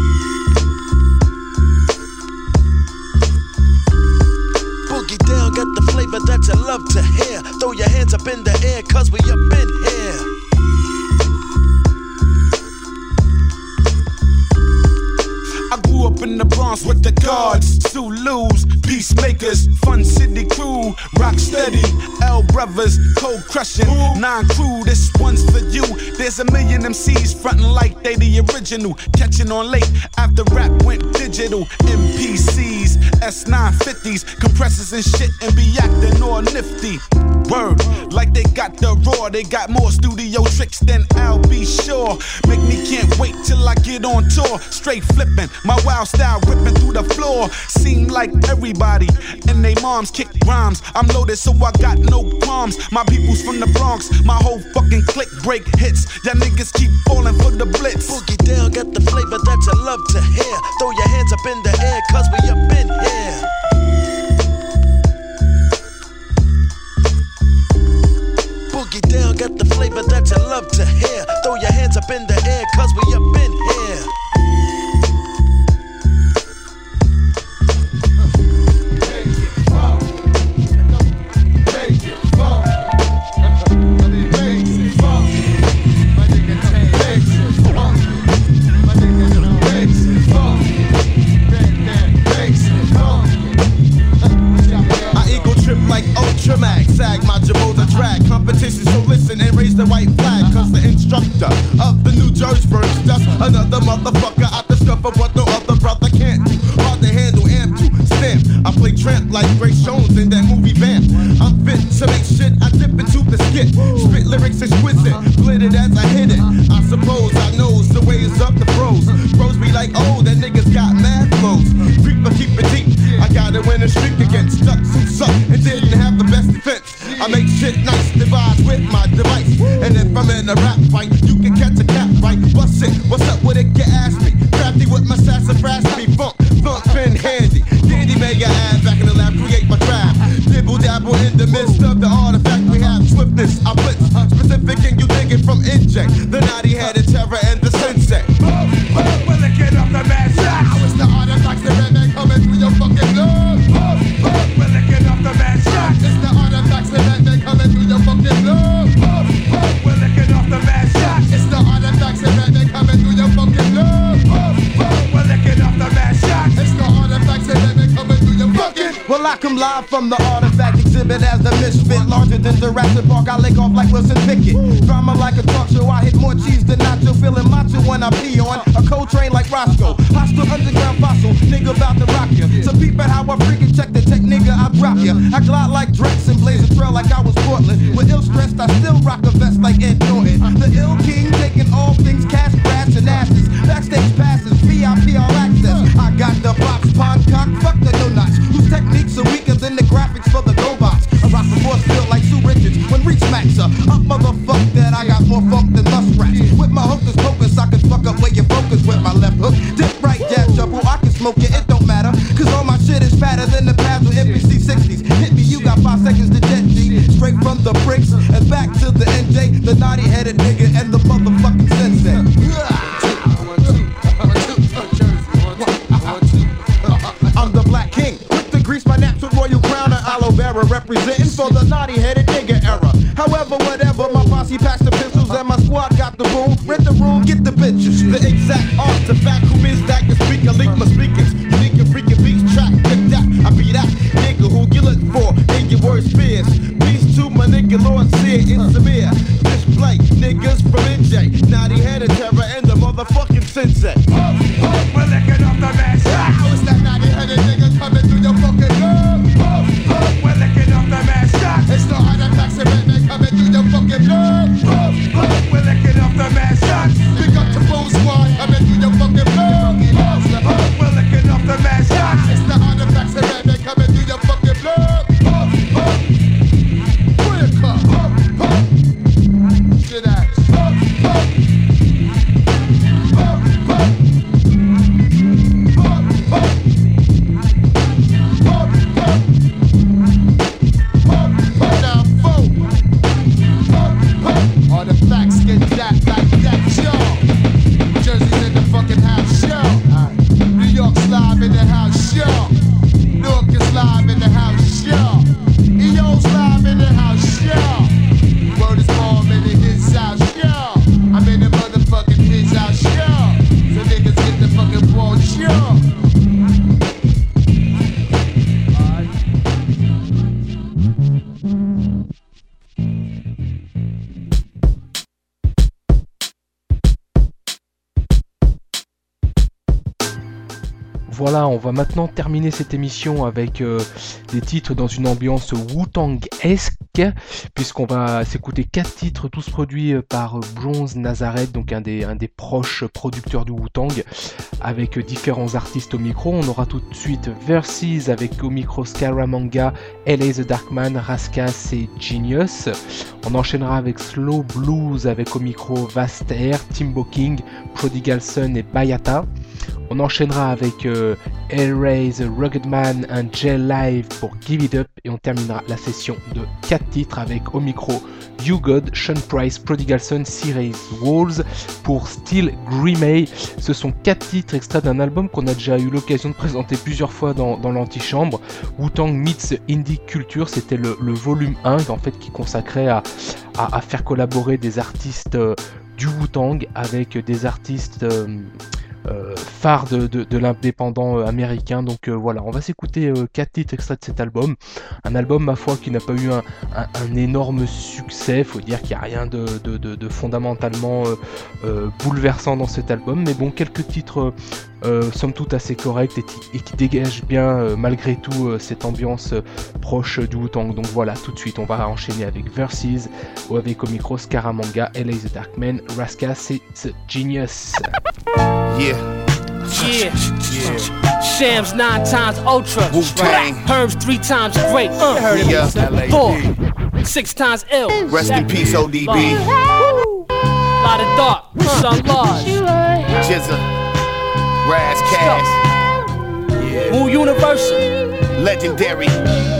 Boogie down, got the flavor that you love to hear. Throw your hands up in the air, cause we up in here. I grew up in the Bronx with the guards, Zulus, peacemakers, fun city crew, rock steady, L brothers, cold crushing, nine crew, this one's for you. There's a million M Cs frontin' like they the original, catching on late after rap went digital. M P Cs, S nine fifties, compressors and shit, and be acting all nifty. Word, like they got the raw, they got more studio tricks than I'll be sure. Make me can't wait till I get on tour, straight flipping. My wild style ripping through the floor. Seem like everybody and they moms kick rhymes. I'm loaded so I got no qualms. My people's from the Bronx, my whole fucking clique break hits. Y'all niggas keep falling for the blitz. Boogie down, got the flavor that you love to hear. Throw your hands up in the air, cause we up in here. Boogie down, got the flavor that you love to hear. Throw your hands up in the air, cause we up in here. Like Ultramax, sag my Jaboza track. Competition, so listen and raise the white flag. Cause the instructor of the New Jersey verse just another motherfucker I discover what no other brother can't do. Hard to handle, amp to stamp. I play tramp like Grace Jones in that movie Vamp. I'm fit to make shit, I dip into the skit. Spit lyrics exquisite, glittered as I hit it. I suppose I knows the way it's up the pros. Bros be like, oh, that nigga's got mad flows. Creeper, keep it deep. I gotta win a streak against ducks who suck and didn't have the best defense. I make shit nice, devise with my device. And if I'm in a rap fight, you can catch a cat right. What's it? What's up with it? You ask me. Crafty with my sassafras, me funk, funk, been handy. Dandy mega ass back in the lab, create my trap. Dibble dabble in the midst of the artifact. We have swiftness, I blitz. Specific and you dig it from inject. The naughty headed terror and the sensei. We're licking up the mad shot. Now it's the artifacts, the redneck coming through your fucking blood. We're licking up the mad shot. It's the artifacts, the redneck coming through your fucking blood. We're licking off the mad shot. It's the artifacts, the live from the artifact exhibit as the misfit. Larger than Jurassic Park, I lick off like Wilson Pickett. Drama like a talk show, I hit more cheese than nacho. Feeling macho when I pee on a cold train like Roscoe. Hostile underground fossil, nigga about to rock ya. So peep at how I freaking check the tech, nigga, I drop ya. I glide like Drex and blaze a trail like I was Portland. With ill stressed, I still rock a vest like Ed Norton. The ill king taking all things cash, brass, and asses. Backstage passes, V I P all access. I got the box, pond cock, fuck the no notch. Whose techniques are weaker than the graphics for the GoBots. I rock the force field like Sue Richards when Reach smacks her. Up motherfuck that I got more funk than muskrats. With my hocus pocus, I can fuck up where you focus with my left hook. Dip right, jab, trouble, I can smoke it, it don't matter. Cause all my shit is fatter than the pads with N B C sixties. Hit me, you got five seconds to jet G. Straight from the bricks and back to the N J. The naughty headed nigga and the motherfucking sensei. I'm the Black King, with the grease my naps with royal crown and aloe vera, representing for the naughty-headed nigga era. However, whatever, my posse packs the pencils and my squad got the room. Rent the room, get the bitches. The exact artifact, who is that can speak? I leak my speakers. Unique and freaking beats track, get that. I be that nigga who you look for in your worst fears. Peace to my nigga Lord Sear in Samir. Display niggas from N J, naughty-headed terror and the motherfucking sensei. Oh, oh, we're licking up the mess. How is that naughty-headed nigga coming through your fucking nerve? Oh, oh, we're licking up the mess. It's the artifacts that make me coming through your fucking nerve. Oh, oh, we're licking up the mess. Big up to Boom Squad coming through your fucking nerve. Oh, oh, we're licking up the mess. It's the artifacts that make me coming through your fucking nerve. Oh, oh, quick up. Oh, oh, shit ass. Oh, oh. Voilà, on va maintenant terminer cette émission avec euh, des titres dans une ambiance Wu-Tang-esque, puisqu'on va s'écouter quatre titres, tous produits par Bronze Nazareth, donc un des, un des proches producteurs du Wu-Tang, avec différents artistes au micro. On aura tout de suite Versus avec au micro Scaramanga, L A The Darkman, Raskas et Genius. On enchaînera avec Slow Blues avec au micro Vast Air, Timbo King, Prodigal Son et Bayata. On enchaînera avec euh, Hellraiser, The Rugged Man and J-Live pour Give It Up et on terminera la session de quatre titres avec au micro You God, Sean Price, Prodigal Son, C-Raise Walls pour Still Grimay. Ce sont quatre titres extraits d'un album qu'on a déjà eu l'occasion de présenter plusieurs fois dans, dans l'antichambre. Wu-Tang Meets Indie Culture, c'était le, le volume un en fait qui consacrait à, à, à faire collaborer des artistes euh, du Wu-Tang avec des artistes euh, Euh, phare de, de, de l'indépendant euh, américain. Donc euh, voilà, on va s'écouter euh, quatre titres extraits de cet album. Un album, ma foi, qui n'a pas eu un, un, un énorme succès. Faut dire qu'il n'y a rien de, de, de, de fondamentalement euh, euh, bouleversant dans cet album. Mais bon, quelques titres euh, somme toute assez corrects et, et qui dégagent bien euh, malgré tout euh, cette ambiance euh, proche du Wu-Tang. Donc voilà, tout de suite, on va enchaîner avec Versus ou avec au micro Scaramanga, L A The Darkman, Raskas et The Genius. Yeah. Yeah. yeah. Shams nine times ultra. Wu-Tang. Herbs three times great. Uh, heard it. Yeah. Four. Six times ill. Rest in peace, O D B. Lot of dark. Sun large. Jizza. Raz Cass. Wu Universal. Legendary. Now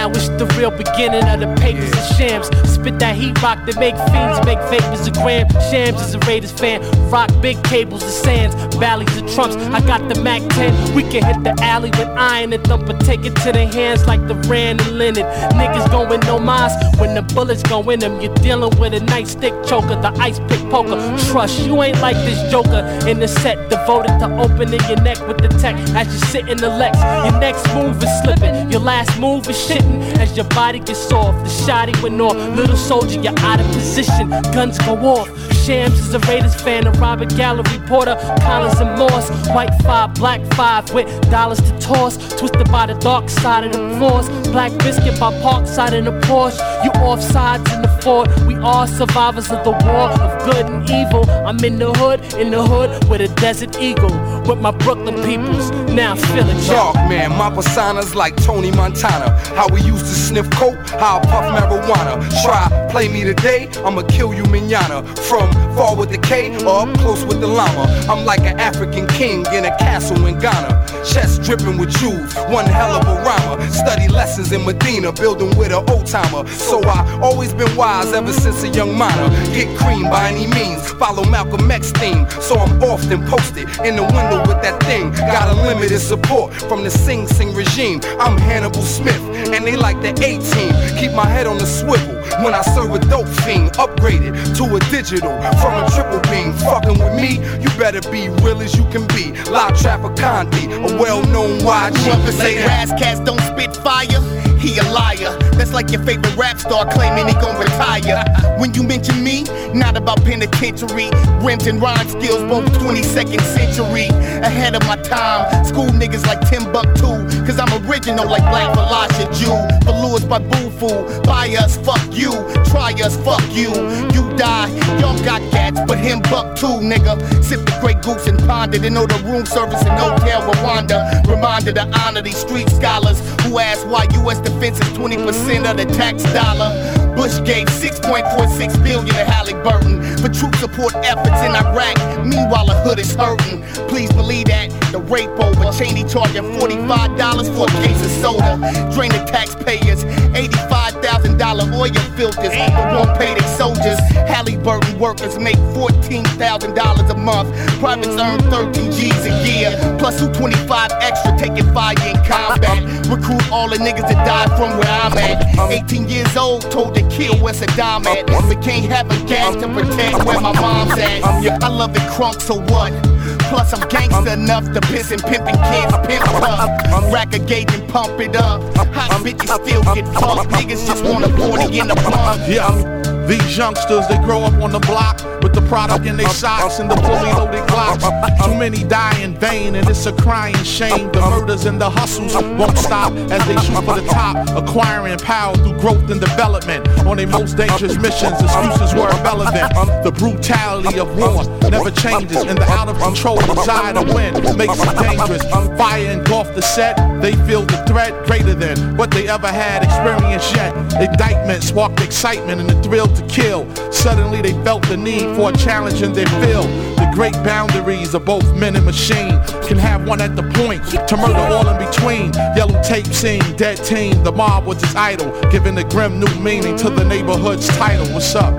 now it's the real beginning of the papers and shams. Spit that heat rock that make fiends make vapors a gram. Shams is a Raiders fan. Rock big cables and sands, valleys and trumps. I got the Mac ten. We can hit the alley with iron and thump, but take it to the hands like the Rand and Leonard. Niggas going no mas when the bullets go in them. You're dealing with a nightstick choker, the ice pick poker. Trust you ain't like this joker in the set devoted to opening your neck with the tech as you sit in the Lex. Your next move is slipping, your last move is shitting as your body gets soft. The shotty went off, little soldier, you're out of position. Guns go off. Shams is a Raiders fan, a Robert Gallery Porter, Collins and Morse. White five, black five with dollars to toss. Twisted by the dark side of the force. Black biscuit by Parkside in the Porsche. You off sides in the Ford. We are survivors of the war of good and evil. I'm in the hood, in the hood with a desert eagle. With my Brooklyn peoples, now I'm feeling dark, man, my persona's like Tony Montana. How we used to sniff coke, how I puff marijuana. Try, play me today, I'ma kill you manana. From far with the K or up close with the llama. I'm like an African king in a castle in Ghana. Chest dripping with jewels, one hell of a rhymer. Study lessons in Medina, building with an old timer. So I always been wise ever since a young minor. Get cream by any means, follow Malcolm X theme. So I'm often posted in the window with that thing. Got unlimited support from the Sing Sing regime. I'm Hannibal Smith, and they like the A-team. Keep my head on the swivel when I serve a dope fiend. Upgraded to a digital from a triple beam. Fucking with me, you better be real as you can be. La Traficante, a well-known Y G. Whoever say Raz Cats don't spit fire, he a liar. That's like your favorite rap star claiming he gon' retire. When you mention me, not about penitentiary. Rims and rhyme skills, both twenty-second century. Ahead of my time, school niggas like Timbuktu. Cause I'm original like Black Velasquez Jew. Velours by Boo-Foo, buy us, fuck you. Try us, fuck you. You die, y'all got cats, but him buck too, nigga. Sip the Grey Goose and ponder. They know the room service in Hotel Rwanda. Reminder to honor these street scholars who ask why U S defense is twenty percent of the tax dollar. Bush gave six point four six billion to Halliburton for troop support efforts in Iraq. Meanwhile, the hood is hurting. Please believe that. The rape over Cheney charging forty-five dollars for a case of soda. Drain the taxpayers. eighty-five thousand dollars oil filters that won't pay their soldiers. Halliburton workers make fourteen thousand dollars a month. Privates earn thirteen G's a year. Plus two twenty-five extra taking fire in combat. Recruit all the niggas that died from where I'm at. eighteen years old, told to kill where Saddam at. But can't have a gas to protect where my mom's at. I love it crunk, so what? Plus I'm gangster enough to piss and pimpin' kids pimp up. Rack a gauge and pump it up. Hot bitches still get fucked. Niggas just wanna forty in the pump. Yeah. These youngsters, they grow up on the block with the product in their socks and the fully loaded Glocks. Too many die in vain and it's a crying shame. The murders and the hustles won't stop as they shoot for the top, acquiring power through growth and development. On their most dangerous missions, excuses were irrelevant. The brutality of war never changes, and the out of control desire to win makes it dangerous. Fire engulfed the set, they feel the threat greater than what they ever had experienced yet. Indictment sparked excitement and the thrill to kill. Suddenly they felt the need for a challenge in their field. The great boundaries of both men and machine can have one at the point to murder all in between. Yellow tape scene, dead team, the mob was his idol, giving the grim new meaning to the neighborhood's title. What's up?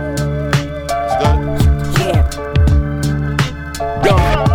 It's good? Yeah.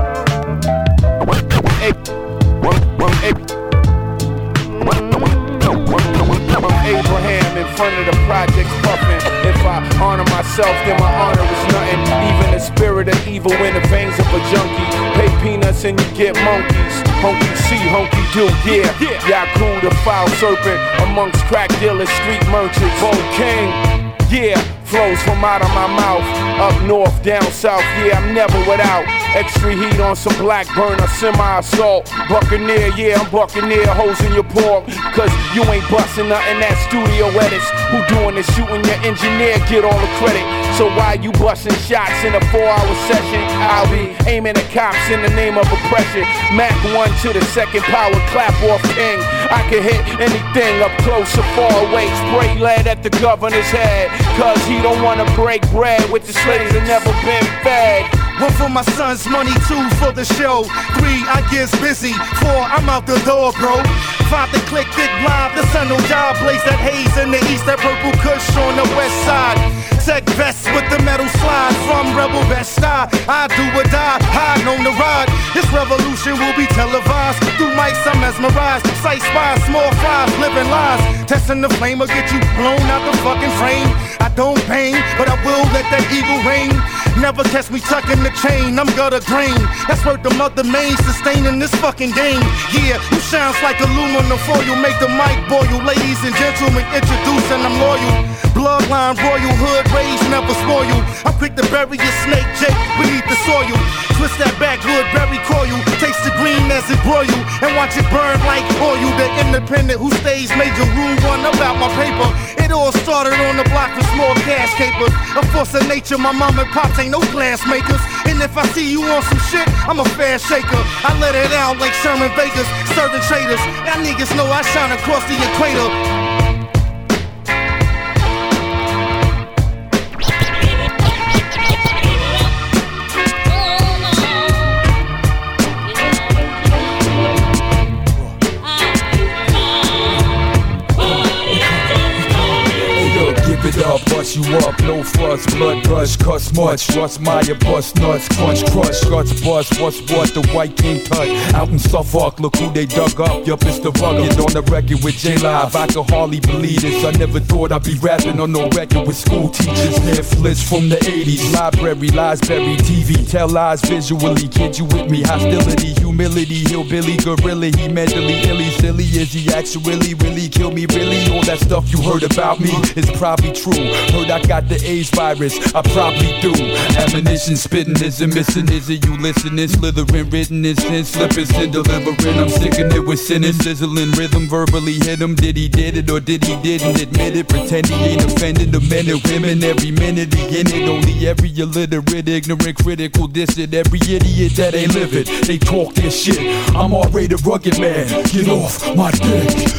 Abraham in front of the projects puffin'. If I honor myself, then my honor is nothing. Even the spirit of evil in the veins of a junkie. Pay peanuts and you get monkeys. Honky C, honky do, yeah. Yaku the foul serpent amongst crack dealers, street merchants. Bo King, yeah. Flows from out of my mouth. Up north, down south, yeah, I'm never without. Extra heat on some black burner, semi-assault. Buccaneer, yeah, I'm Buccaneer, hoes in your pork. Cause you ain't bustin' nothing that studio edits. Who doing the shooting? Your engineer get all the credit. So why you bustin' shots in a four-hour session? I'll be aiming at cops in the name of oppression. Mac one to the second power, clap off king. I can hit anything up close or far away. Spray lead at the governor's head. Cause he don't wanna break bread with the slaves that never been fed. One for my son's money, two for the show. Three, I gets busy. Four, I'm out the door, bro. Find the click, thick blind, the sun will job, blaze that haze in the east, that purple kush on the west side. Tech vest with the metal slide from Rebel Best Star. I do or die, hide on the ride. This revolution will be televised. Through mics, I'm mesmerized. Sight spies, small fries, living lies. Testing the flame will get you blown out the fucking frame. I don't pain, but I will let that evil reign. Never catch me tucking the chain, I'm gutter green. That's worth the mother main, sustaining this fucking game. Yeah, you shines like aluminum foil. Make the mic boil. Ladies and gentlemen, introducing, I'm loyal. Bloodline, royal hood, rage never spoil. I'm quick to bury your snake, Jake, beneath the soil. Twist that backwood, berry coil. Taste the green as it broil, and watch it burn like oil. The independent who stays major rule one about my paper. It all started on the block with small cash capers. A force of nature, my mom and pops ain't no glass makers. And if I see you on some shit, I'm a fair shaker. I let it out like Sherman Vegas, serving traders. Y'all niggas know I shine across the equator. Up, bust you up, no fuss, blood gush, cuss much, Russ Meyer, bust nuts, crunch, crush, guts, bust, what's what, the white king cut, out in Suffolk, look who they dug up, yup, it's the rugged, on the record with J-Live, I could hardly believe this, I never thought I'd be rapping on no record with school teachers, Netflix from the eighties, library, lies buried, T V, tell lies visually, kid you with me, hostility, humility, hillbilly, gorilla, he mentally illy, silly, is he actually, really, kill me, really, all that stuff you heard about me is probably true. Heard I got the AIDS virus, I probably do. Ammunition spitting, is it missing? Is it you listening? Slithering, written in sin, slipping, sin delivering. I'm sticking it with sinning, sizzling rhythm, verbally hit him. Did he did it or did he didn't admit it? Pretend he ain't offending the men and women. Every minute he in it, only every illiterate, ignorant, critical, diss it. Every idiot that ain't live it, they talk their shit. I'm R-rated rugged man, get off my dick.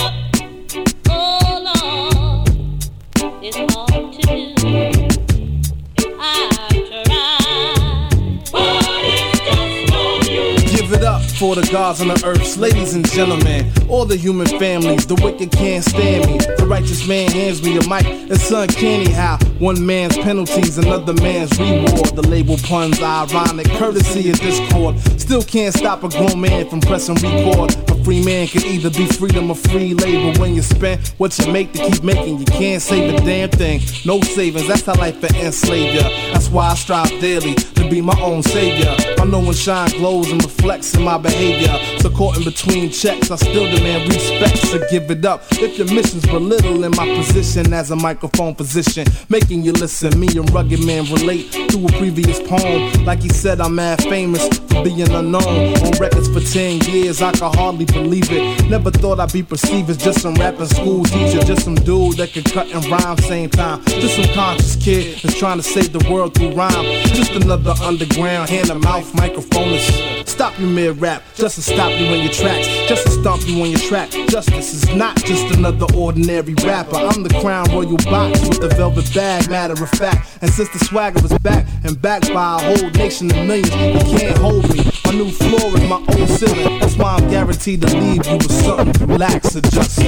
For the gods on the earth, ladies and gentlemen, all the human families, the wicked can't stand me. The righteous man hands me a mic, it's uncanny how one man's penalties, another man's reward. The label puns ironic, courtesy of discord. Still can't stop a grown man from pressing record. A free man can either be freedom or free labor. When you spend what you make to keep making, you can't save a damn thing. No savings, that's how life will enslave ya. That's why I strive daily to be my own savior. My knowing shine glows and reflects in my behavior. So caught in between checks, I still demand respect, so give it up. If your mission's belittling my position as a microphone physician, making you listen, me and Rugged Man relate to a previous poem. Like he said, I'm mad famous for being unknown. On records for ten years, I can hardly believe it. Never thought I'd be perceived as just some rapping school teacher. Just some dude that could cut and rhyme same time. Just some conscious kid that's trying to save the world through rhyme. Just another underground hand-to-mouth microphonist. Stop you mid-rap, just to stop you in your tracks, just to stomp you on your track. Justice is not just another ordinary rapper. I'm the crown royal box with the velvet bag, matter of fact. And since the swagger was back and backed by a whole nation of millions, you can't hold me. My new floor is my own ceiling. That's why I'm guaranteed to leave you with something relax or just.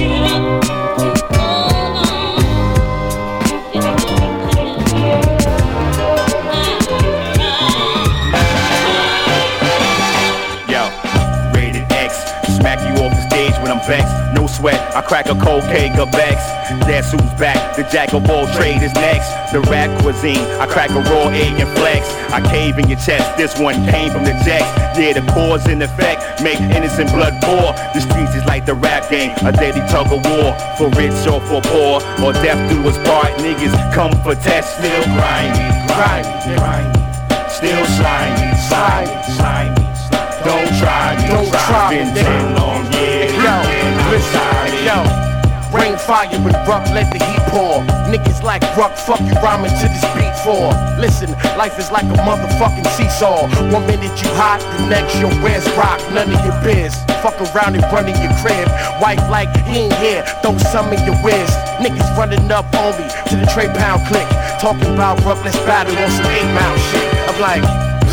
Smack you off the stage when I'm vexed. No sweat, I crack a cold cake of Bex. That's who's back, the jack of all trade is next. The rap cuisine, I crack a raw egg and flex. I cave in your chest, this one came from the jacks. Yeah, the cause and effect make innocent blood pour. The streets is like the rap game, a deadly tug of war. For rich or for poor, or death do us part. Niggas come for test, still grimy, grimy, grimy. Still slimy, slimy, slimy. Don't try me, don't try me. Been ten long years. Yo, listen, yo. Rain fire with Ruck, let the heat pour. Niggas like Ruck, fuck you rhyming to this beat for. Listen, life is like a motherfucking seesaw. One minute you hot, the next your where's rock, none of your biz. Fuck around and run in your crib. Wife like, he ain't here, don't summon your whiz. Niggas running up on me to the Trey Pound click. Talking about Ruck, let's battle on some eight mile shit. I'm like,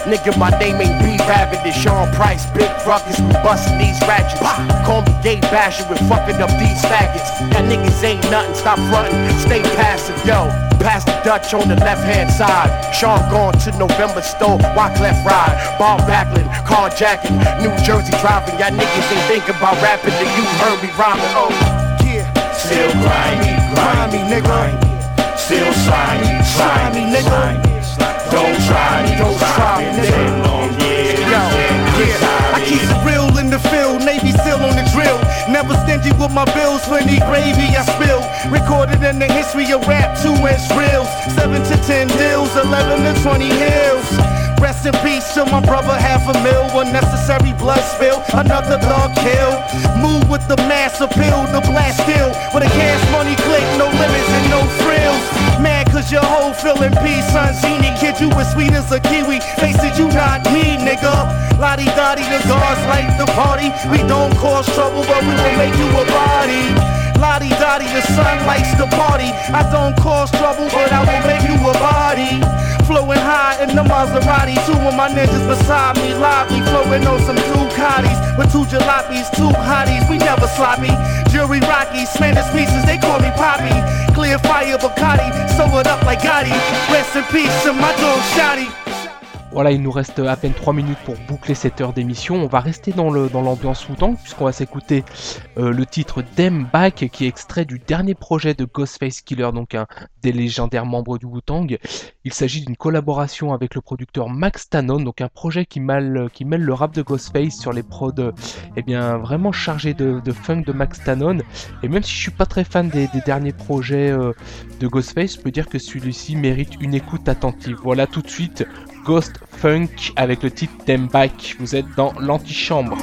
Nigga, my name ain't B Rabbit, it's Sean Price. Big ruckus, we bustin' these ratchets. Call me gay basher, we fucking up these faggots. That niggas ain't nothing, stop frontin', stay passive, yo. Pass the Dutch on the left hand side. Sean gone to November store, Wyclef ride. Bob Backlund, carjacking, New Jersey driving. Y'all niggas ain't thinking about rapping till you heard me rhyming. Oh, yeah. Still grimy, grimy, nigga. Still slimy, slimy, nigga. Don't try me, don't try me, nigga. Long years, Yo, yeah, I keep it real in the field, Navy SEAL on the drill. Never stingy with my bills, plenty gravy I spill. Recorded in the history of rap, two inch reels. Seven to ten deals, eleven to twenty hills. Rest in peace to my brother, half a mil. Unnecessary blood spill, another dog kill. Move with the mass appeal, the blast still. With a cash money click, no limits and no frills. Mad cause your whole feeling peace, son. Zini, kid, you as sweet as a kiwi. Face it, you not me, nigga. Lottie Dottie, the guards like the party. We don't cause trouble, but we will make you a body. Lottie Dottie, the sun likes the party. I don't cause trouble, but I will make you a body. Flowing high in the Maserati. Two of my ninjas beside me, lobby. Flowing on some Ducatis with two jalopies, two hotties. We never sloppy. Jury Rocky, Spanish pieces, they call me Poppy. Clear fire Bacardi, sew it up like Gotti. Rest in peace to my dog Shotty. Voilà, il nous reste à peine trois minutes pour boucler cette heure d'émission. On va rester dans le dans l'ambiance Wu-Tang puisqu'on va s'écouter euh, le titre Dem Back qui est extrait du dernier projet de Ghostface Killah, donc un des légendaires membres du Wu-Tang. Il s'agit d'une collaboration avec le producteur Max Tanon, donc un projet qui mêle, qui mêle le rap de Ghostface sur les prods eh bien, vraiment chargés de, de funk de Max Tanon. Et même si je suis pas très fan des, des derniers projets euh, de Ghostface, je peux dire que celui-ci mérite une écoute attentive. Voilà tout de suite Ghost Funk avec le titre Dem Back. Vous êtes dans l'antichambre.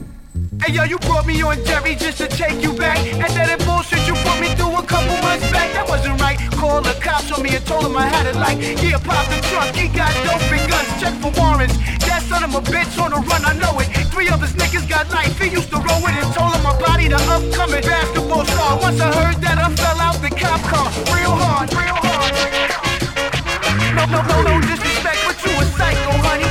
Hey yo, you brought me on Jerry just to take you back. And then that bullshit you put me through a couple months back, that wasn't right. Called the cops on me and told him I had it like, yeah, pop the trunk, he got dope and guns, check for warrants. That son of a bitch on the run, I know it. Three of his niggas got life, he used to roll with it. Told him my body the upcoming basketball star. Once I heard that, I fell out the cop car, real hard, real hard. No, no, no, no disrespect, but you a psycho, honey.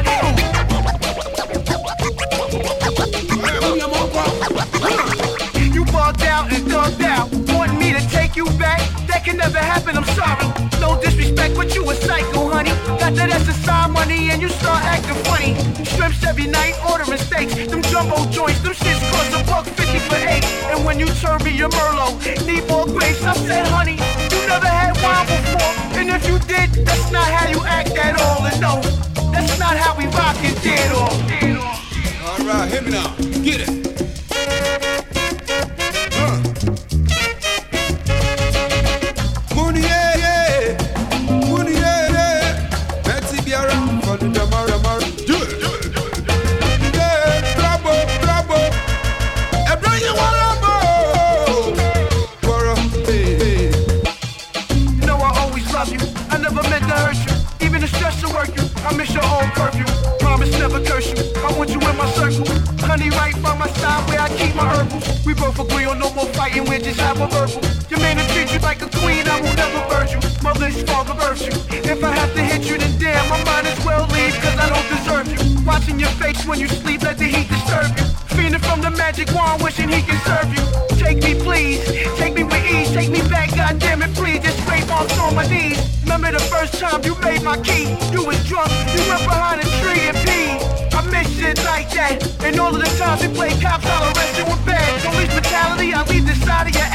You bugged out and thugged out, wanting me to take you back. That can never happen, I'm sorry. No disrespect, but you a psycho, honey. Got that S S I money and you start acting funny. Shrimps every night, ordering steaks. Them jumbo joints, them shits cost a buck fifty for eight. And when you turn me your Merlot, need more grace. I said, honey, you never had wine before. And if you did, that's not how you act at all. And no, that's not how we rock and did all. Alright, hit me now. Get it. I miss your old curfew, promise never curse you. I want you in my circle, honey right by my side where I keep my herbals. We both agree on no more fighting, we just have a verbal. Your man will treat you like a queen, I will never burn you. Mother's father births you. If I have to hit you, then damn, I might as well leave, cause I don't deserve you. Watching your face when you sleep, let the heat disturb you. Fiending from the magic wand, wishing he can serve you. Take me please, take me with ease, take me back, goddamn it please. Just scrape off on my knees. Remember the first time you made my key? You was drunk, you went behind a tree and peed. I miss shit like that. And all of the times we play cops, I'll arrest you in bed. Police brutality, I leave the side of your